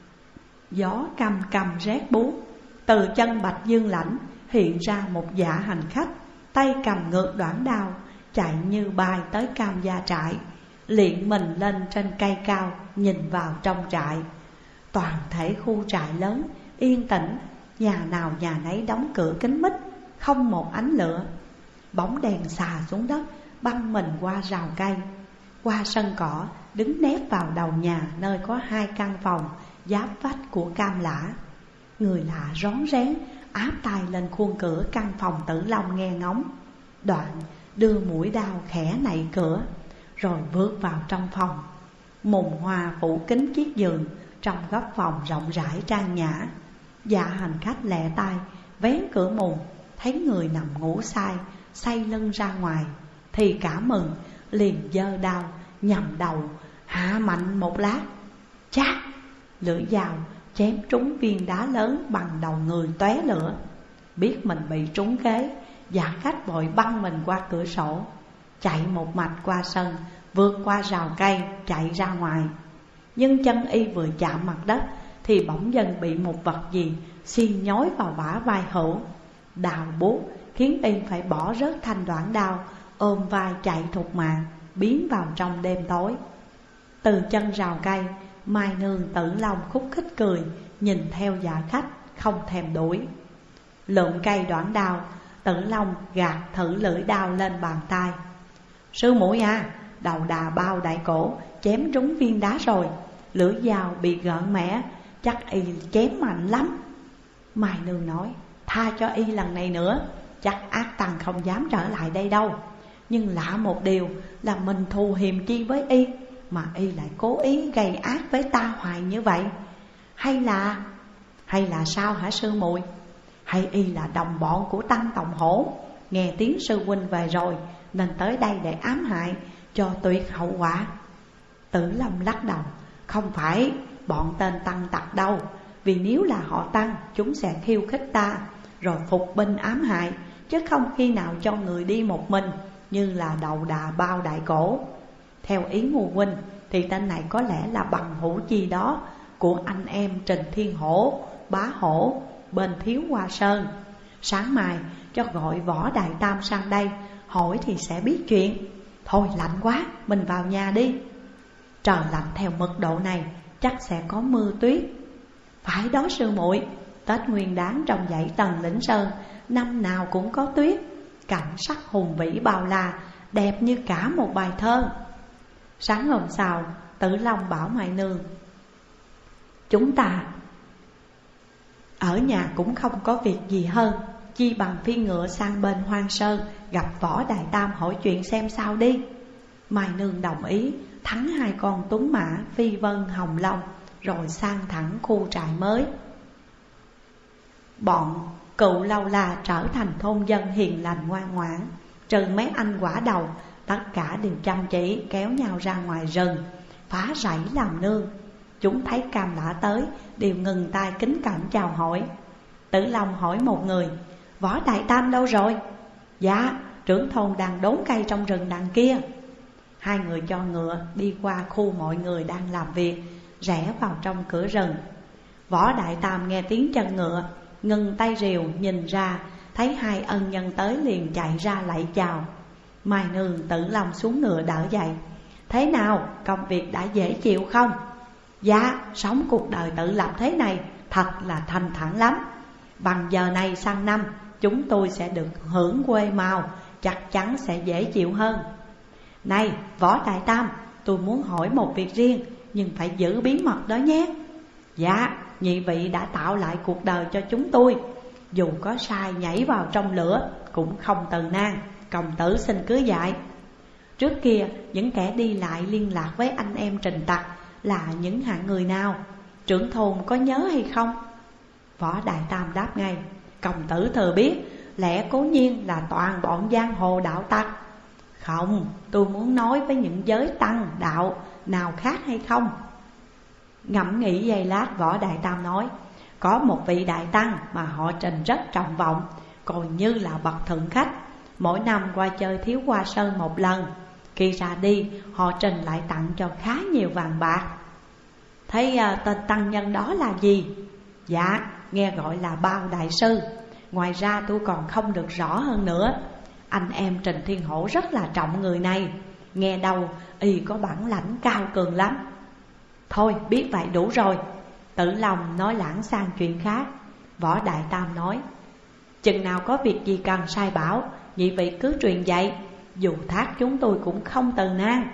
gió căm căm rét buốt. Từ chân Bạch Dương Lãnh hiện ra một dạ hành khách, tay cầm ngược đoạn đao, chạy như bay tới Cam Gia trại. liệng mình lên trên cây cao, nhìn vào trong trại. Toàn thể khu trại lớn, yên tĩnh, nhà nào nhà nấy đóng cửa kín mít, không một ánh lửa. Bóng đèn xà xuống đất, băng mình qua rào cây, qua sân cỏ, đứng nép vào đầu nhà nơi có hai căn phòng giáp vách của Cam Lã. Người lạ rón rén áp tay lên khuôn cửa căn phòng Tử Long nghe ngóng. Đoạn đưa mũi đao khẽ nạy cửa, rồi bước vào trong phòng. Mùng hoa phủ kín chiếc giường trong góc phòng rộng rãi trang nhã. Dạ hành khách lẹ tay vén cửa mùng, thấy người nằm ngủ say, xoay lưng ra ngoài, thì cả mừng, liền giơ đao nhằm đầu hạ mạnh một lát. Chát! Lưỡi dao chém trúng viên đá lớn bằng đầu người tóe lửa. Biết mình bị trúng kế, dạ khách vội băng mình qua cửa sổ, chạy một mạch qua sân, vượt qua rào cây chạy ra ngoài. Nhưng chân y vừa chạm mặt đất thì bỗng dưng bị một vật gì xiên nhói vào bả vai hữu. Đào buốt khiến y phải bỏ rớt thanh đoạn đao, ôm vai chạy thục mạng, biến vào trong đêm tối. Từ chân rào cây, Mai Nương Tử Long khúc khích cười, nhìn theo dạ khách không thèm đuổi. Lượm cây đoạn đao, Tử Long gạt thử lưỡi đao lên bàn tay. Sư muội à, đầu đà bao đại cổ chém trúng viên đá rồi, lưỡi dao bị gợn mẻ, chắc y chém mạnh lắm. Mai Nương nói, tha cho y lần này nữa, chắc ác tăng không dám trở lại đây đâu. Nhưng lạ một điều là mình thù hiềm chi với y, mà y lại cố ý gây ác với ta hoài như vậy. Hay là, hay là sao hả sư muội? Hay y là đồng bọn của Tăng Tòng Hổ, nghe tiếng sư huynh về rồi nên tới đây để ám hại, cho tuyệt hậu quả? Tử Long lắc đầu, không phải bọn tên Tăng tặc đâu. Vì nếu là họ Tăng, chúng sẽ khiêu khích ta, rồi phục binh ám hại, chứ không khi nào cho người đi một mình như là đầu đà bao đại cổ. Theo ý Ngô huynh thì tên này có lẽ là bằng hữu chi đó của anh em Trình Thiên Hổ, Bá Hổ bên Thiếu Hoa Sơn. Sáng mai cho gọi Võ Đại Tam sang đây hỏi thì sẽ biết chuyện. Thôi lạnh quá, mình vào nhà đi. Trời lạnh theo mực độ này chắc sẽ có mưa tuyết. Phải đó sư muội, Tết Nguyên Đán trong dãy Tần Lĩnh Sơn năm nào cũng có tuyết, cảnh sắc hùng vĩ bao la, đẹp như cả một bài thơ. Sáng hôm sau, Tử Long bảo Mai Nương, chúng ta ở nhà cũng không có việc gì hơn, chi bằng phi ngựa sang bên Hoang Sơn gặp Võ Đại Tam hỏi chuyện xem sao đi. Mai Nương đồng ý, thắng hai con tuấn mã Phi Vân, Hồng Long, rồi sang thẳng khu trại mới. Bọn Cựu Lâu La trở thành thôn dân hiền lành ngoan ngoãn, trừ mấy anh quả đầu, tất cả đều chăm chỉ kéo nhau ra ngoài rừng phá rẫy làm nương. Chúng thấy Cam Lã tới đều ngừng tay kính cẩn chào hỏi. Tử Long hỏi một người, Võ Đại Tam đâu rồi? Dạ, trưởng thôn đang đốn cây trong rừng đằng kia. Hai người cho ngựa đi qua khu mọi người đang làm việc, rẽ vào trong cửa rừng. Võ Đại Tam nghe tiếng chân ngựa, ngừng tay rìu nhìn ra, thấy hai ân nhân tới liền chạy ra lạy chào. Mai Nương Tử Long xuống ngựa đỡ dậy. Thế nào, công việc đã dễ chịu không? Dạ, sống cuộc đời tự lập thế này thật là thanh thản lắm. Bằng giờ này sang năm, chúng tôi sẽ được hưởng quê màu, chắc chắn sẽ dễ chịu hơn. Này, Võ Đại Tam, tôi muốn hỏi một việc riêng, nhưng phải giữ bí mật đó nhé. Dạ, nhị vị đã tạo lại cuộc đời cho chúng tôi, dù có sai nhảy vào trong lửa cũng không từ nan. Công tử xin cứ dạy. Trước kia những kẻ đi lại liên lạc với anh em Trình Tặc là những hạng người nào? Trưởng thôn có nhớ hay không? Võ Đại Tam đáp ngay, công tử thừa biết, lẽ cố nhiên là toàn bọn giang hồ đạo tặc. Không, tôi muốn nói với những giới tăng đạo nào khác hay không? Ngẫm nghĩ giây lát, Võ Đại Tam nói, có một vị đại tăng mà họ Trình rất trọng vọng, coi như là bậc thượng khách, mỗi năm qua chơi Thiếu Hoa Sơn một lần. Khi ra đi, họ Trình lại tặng cho khá nhiều vàng bạc. Thấy uh, tên tăng nhân đó là gì? Dạ, nghe gọi là Bao Đại Sư. Ngoài ra tôi còn không được rõ hơn nữa. Anh em Trình Thiên Hổ rất là trọng người này. nghe đâu y có bản lãnh cao cường lắm. Thôi biết vậy đủ rồi. Tử Long nói lãng sang chuyện khác. Võ Đại Tam nói, chừng nào có việc gì cần sai bảo, nhị vị cứ truyền dạy, dù thác chúng tôi cũng không từ nan.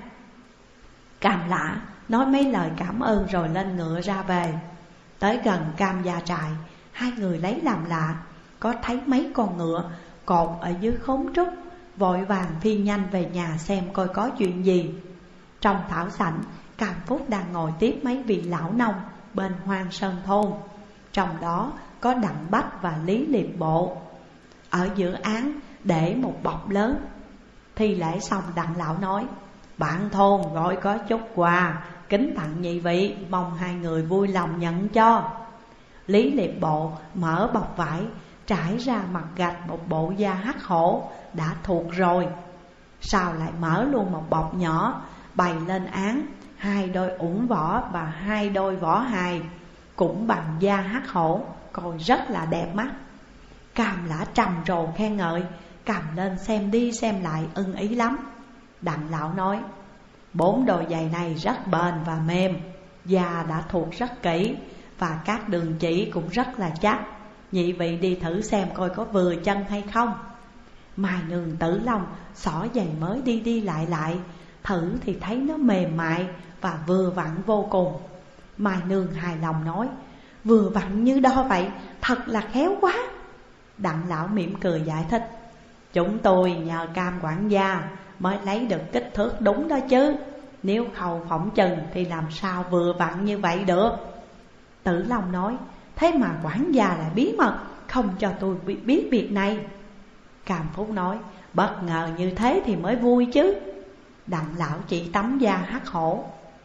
Cam Lã nói mấy lời cảm ơn rồi lên ngựa ra về. Tới gần Cam Gia Trại, hai người lấy làm lạ, có thấy mấy con ngựa cột ở dưới khốn trúc, vội vàng phi nhanh về nhà xem coi có chuyện gì. Trong thảo sảnh, Cam Phúc đang ngồi tiếp mấy vị lão nông bên Hoang Sơn thôn, trong đó có Đặng Bách và Lý Liệp Bộ. Ở giữa án để một bọc lớn. Thi lễ xong, Đặng lão nói, bạn thôn gọi có chút quà kính tặng nhị vị, mong hai người vui lòng nhận cho. Lý Liệp Bộ mở bọc vải, trải ra mặt gạch một bộ da hắc hổ đã thuộc rồi. Sau lại mở luôn một bọc nhỏ, bày lên án hai đôi ủng võ và hai đôi võ hài, cũng bằng da hắc hổ, coi rất là đẹp mắt. Cam Lã trầm trồ khen ngợi, cầm lên xem đi xem lại ưng ý lắm. Đặng lão nói, bốn đôi giày này rất bền và mềm, da đã thuộc rất kỹ, và các đường chỉ cũng rất là chắc. Nhị vị đi thử xem coi có vừa chân hay không. Mai Nương Tử Long xỏ giày mới đi đi lại lại, thử thì thấy nó mềm mại và vừa vặn vô cùng. Mai Nương hài lòng nói, vừa vặn như đo vậy, thật là khéo quá. Đặng lão mỉm cười giải thích, chúng tôi nhờ Cam quản gia mới lấy được kích thước đúng đó chứ, nếu khâu phỏng chừng thì làm sao vừa vặn như vậy được. Tử Long nói, thế mà quản gia lại bí mật không cho tôi biết việc này. Cam Phúc nói, bất ngờ như thế thì mới vui chứ. Đặng lão chỉ tấm da hắc hổ,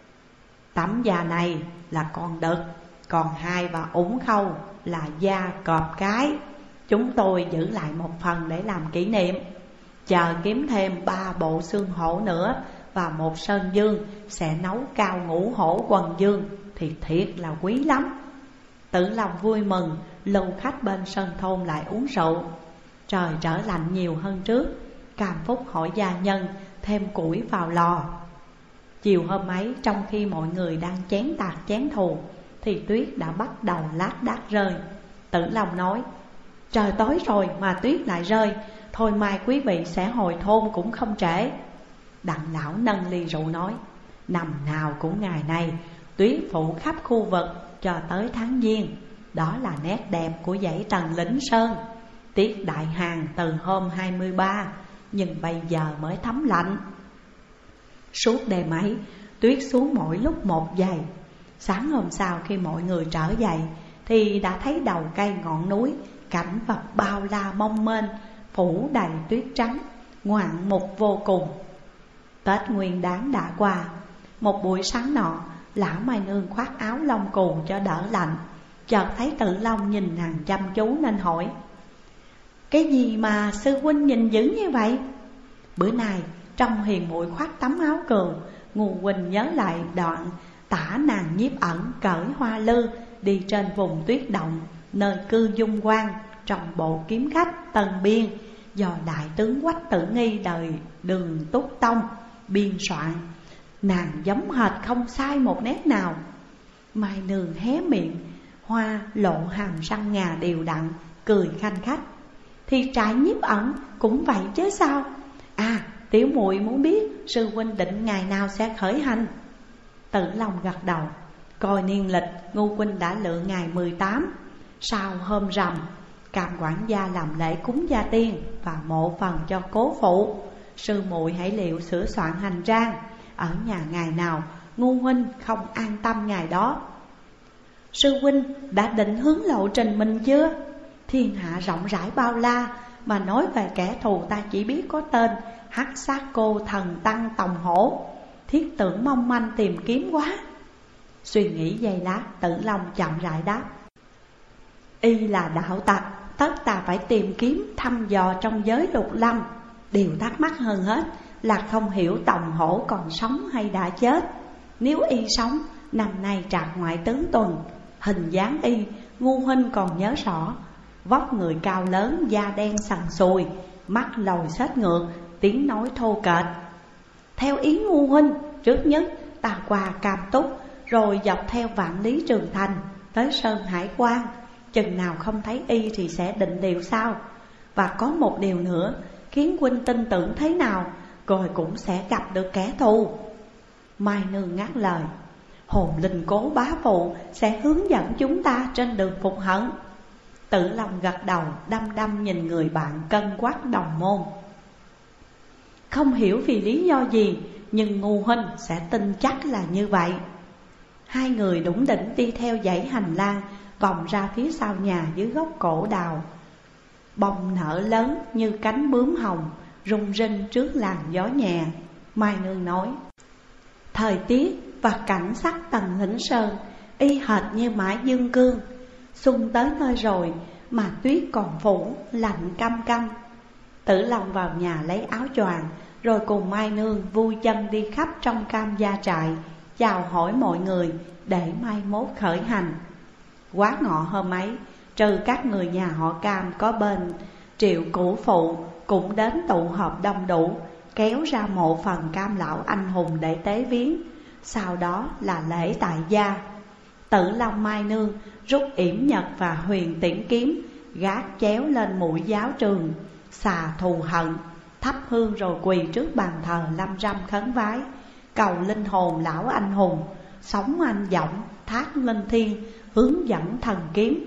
tấm da này là con đực, còn hai và ủng khâu là da cọp cái. Chúng tôi giữ lại một phần để làm kỷ niệm, chờ kiếm thêm ba bộ xương hổ nữa và một sơn dương, sẽ nấu cao ngũ hổ quần dương thì thiệt là quý lắm. Tử Long vui mừng, lưu khách bên sân thôn lại uống rượu. Trời trở lạnh nhiều hơn trước, Cam Phúc hỏi gia nhân thêm củi vào lò. Chiều hôm ấy, trong khi mọi người đang chén tạc chén thù, thì tuyết đã bắt đầu lác đác rơi. Tử Long nói, trời tối rồi mà tuyết lại rơi, thôi mai quý vị sẽ hồi thôn cũng không trễ. Đặng lão nâng ly rượu nói, năm nào cũng ngày này, tuyết phủ khắp khu vực cho tới tháng Giêng. Đó là nét đẹp của dãy Tần Lĩnh Sơn. Tiết đại hàng từ hôm hai mươi ba, nhưng bây giờ mới thấm lạnh. Suốt đêm ấy, tuyết xuống mỗi lúc một giày. Sáng hôm sau khi mọi người trở dậy, thì đã thấy đầu cây ngọn núi, cảnh vật bao la mông mênh, phủ đầy tuyết trắng, ngoạn mục vô cùng. Tết Nguyên Đán đã qua. Một buổi sáng nọ, lão Mai Nương khoác áo lông cù cho đỡ lạnh, chợt thấy Tử Long nhìn nàng chăm chú nên hỏi, cái gì mà sư huynh nhìn dữ như vậy? Bữa nay trong Hiền muội khoác tấm áo cừu, Ngu huynh nhớ lại đoạn tả nàng Nhiếp Ẩn cởi hoa lư đi trên vùng tuyết động nơi cư dung quan, trong bộ kiếm khách Tân Biên do đại tướng Quách Tử Nghi đời Đường Túc Tông biên soạn. Nàng giống hệt không sai một nét nào. Mai Nương hé miệng, hoa lộ hàm răng ngà đều đặn, cười khanh khách. Thì trại Nhiếp Ẩn cũng vậy chứ sao? À, tiểu muội muốn biết sư huynh định ngày nào sẽ khởi hành? Tử Long gật đầu, coi niên lịch, Ngu huynh đã lựa ngày mười tám. Sau hôm rằm, Cam quản gia làm lễ cúng gia tiên và mộ phần cho cố phụ. Sư muội hãy liệu sửa soạn hành trang, ở nhà ngày nào Ngu huynh không an tâm ngày đó. Sư huynh đã định hướng lộ trình mình chưa? Thiên hạ rộng rãi bao la, mà nói về kẻ thù ta chỉ biết có tên Hắc Sát Cô Thần Tăng Tòng Hổ. Thiết tưởng mong manh tìm kiếm quá. Suy nghĩ giây lát, Tử Long chậm rãi đáp, y là đạo tặc, tất ta phải tìm kiếm thăm dò trong giới lục lâm. Điều thắc mắc hơn hết là không hiểu Tòng Hổ còn sống hay đã chết. Nếu y sống, năm nay trạc ngoại tứ tuần. Hình dáng y, Ngu huynh còn nhớ rõ. Vóc người cao lớn, da đen sần sùi, mắt lồi xếch ngược, tiếng nói thô kệch. Theo ý ngu huynh, trước nhất ta qua Cam Túc, rồi dọc theo Vạn Lý Trường Thành tới Sơn Hải Quan. Chừng nào không thấy y thì sẽ định điều sau. Và có một điều nữa khiến huynh tin tưởng thế nào, rồi cũng sẽ gặp được kẻ thù. Mai Nương ngắt lời: hồn linh Cố bá phụ sẽ hướng dẫn chúng ta trên đường phục hận. Tử Long gật đầu, đăm đăm nhìn người bạn cân quắc đồng môn. Không hiểu vì lý do gì, nhưng ngu huynh sẽ tin chắc là như vậy. Hai người đủng đỉnh đi theo dãy hành lang, vòng ra phía sau nhà dưới gốc cổ đào. Bông nở lớn như cánh bướm hồng, rung rinh trước làn gió nhẹ. Mai Nương nói: thời tiết và cảnh sắc Tần Lĩnh Sơn y hệt như Mã Dương Cương. Xuân tới nơi rồi mà tuyết còn phủ, lạnh căm căm. Tử Long vào nhà lấy áo choàng, rồi cùng Mai Nương vui chân đi khắp trong Cam gia trại, chào hỏi mọi người để mai mốt khởi hành. Quá ngọ hôm ấy, trừ các người nhà họ Cam có bên Triệu Cửu Phụ cũng đến tụ họp đông đủ, kéo ra mộ phần Cam lão anh hùng để tế viếng. Sau đó là lễ tại gia. Tử Long Mai Nương rút yểm nhật và huyền tiễn kiếm, gác chéo lên mũi giáo trường, xà thù hận, thắp hương rồi quỳ trước bàn thờ Lâm Râm khấn vái, cầu linh hồn lão anh hùng sống anh dõng thác linh thiên, hướng dẫn thần kiếm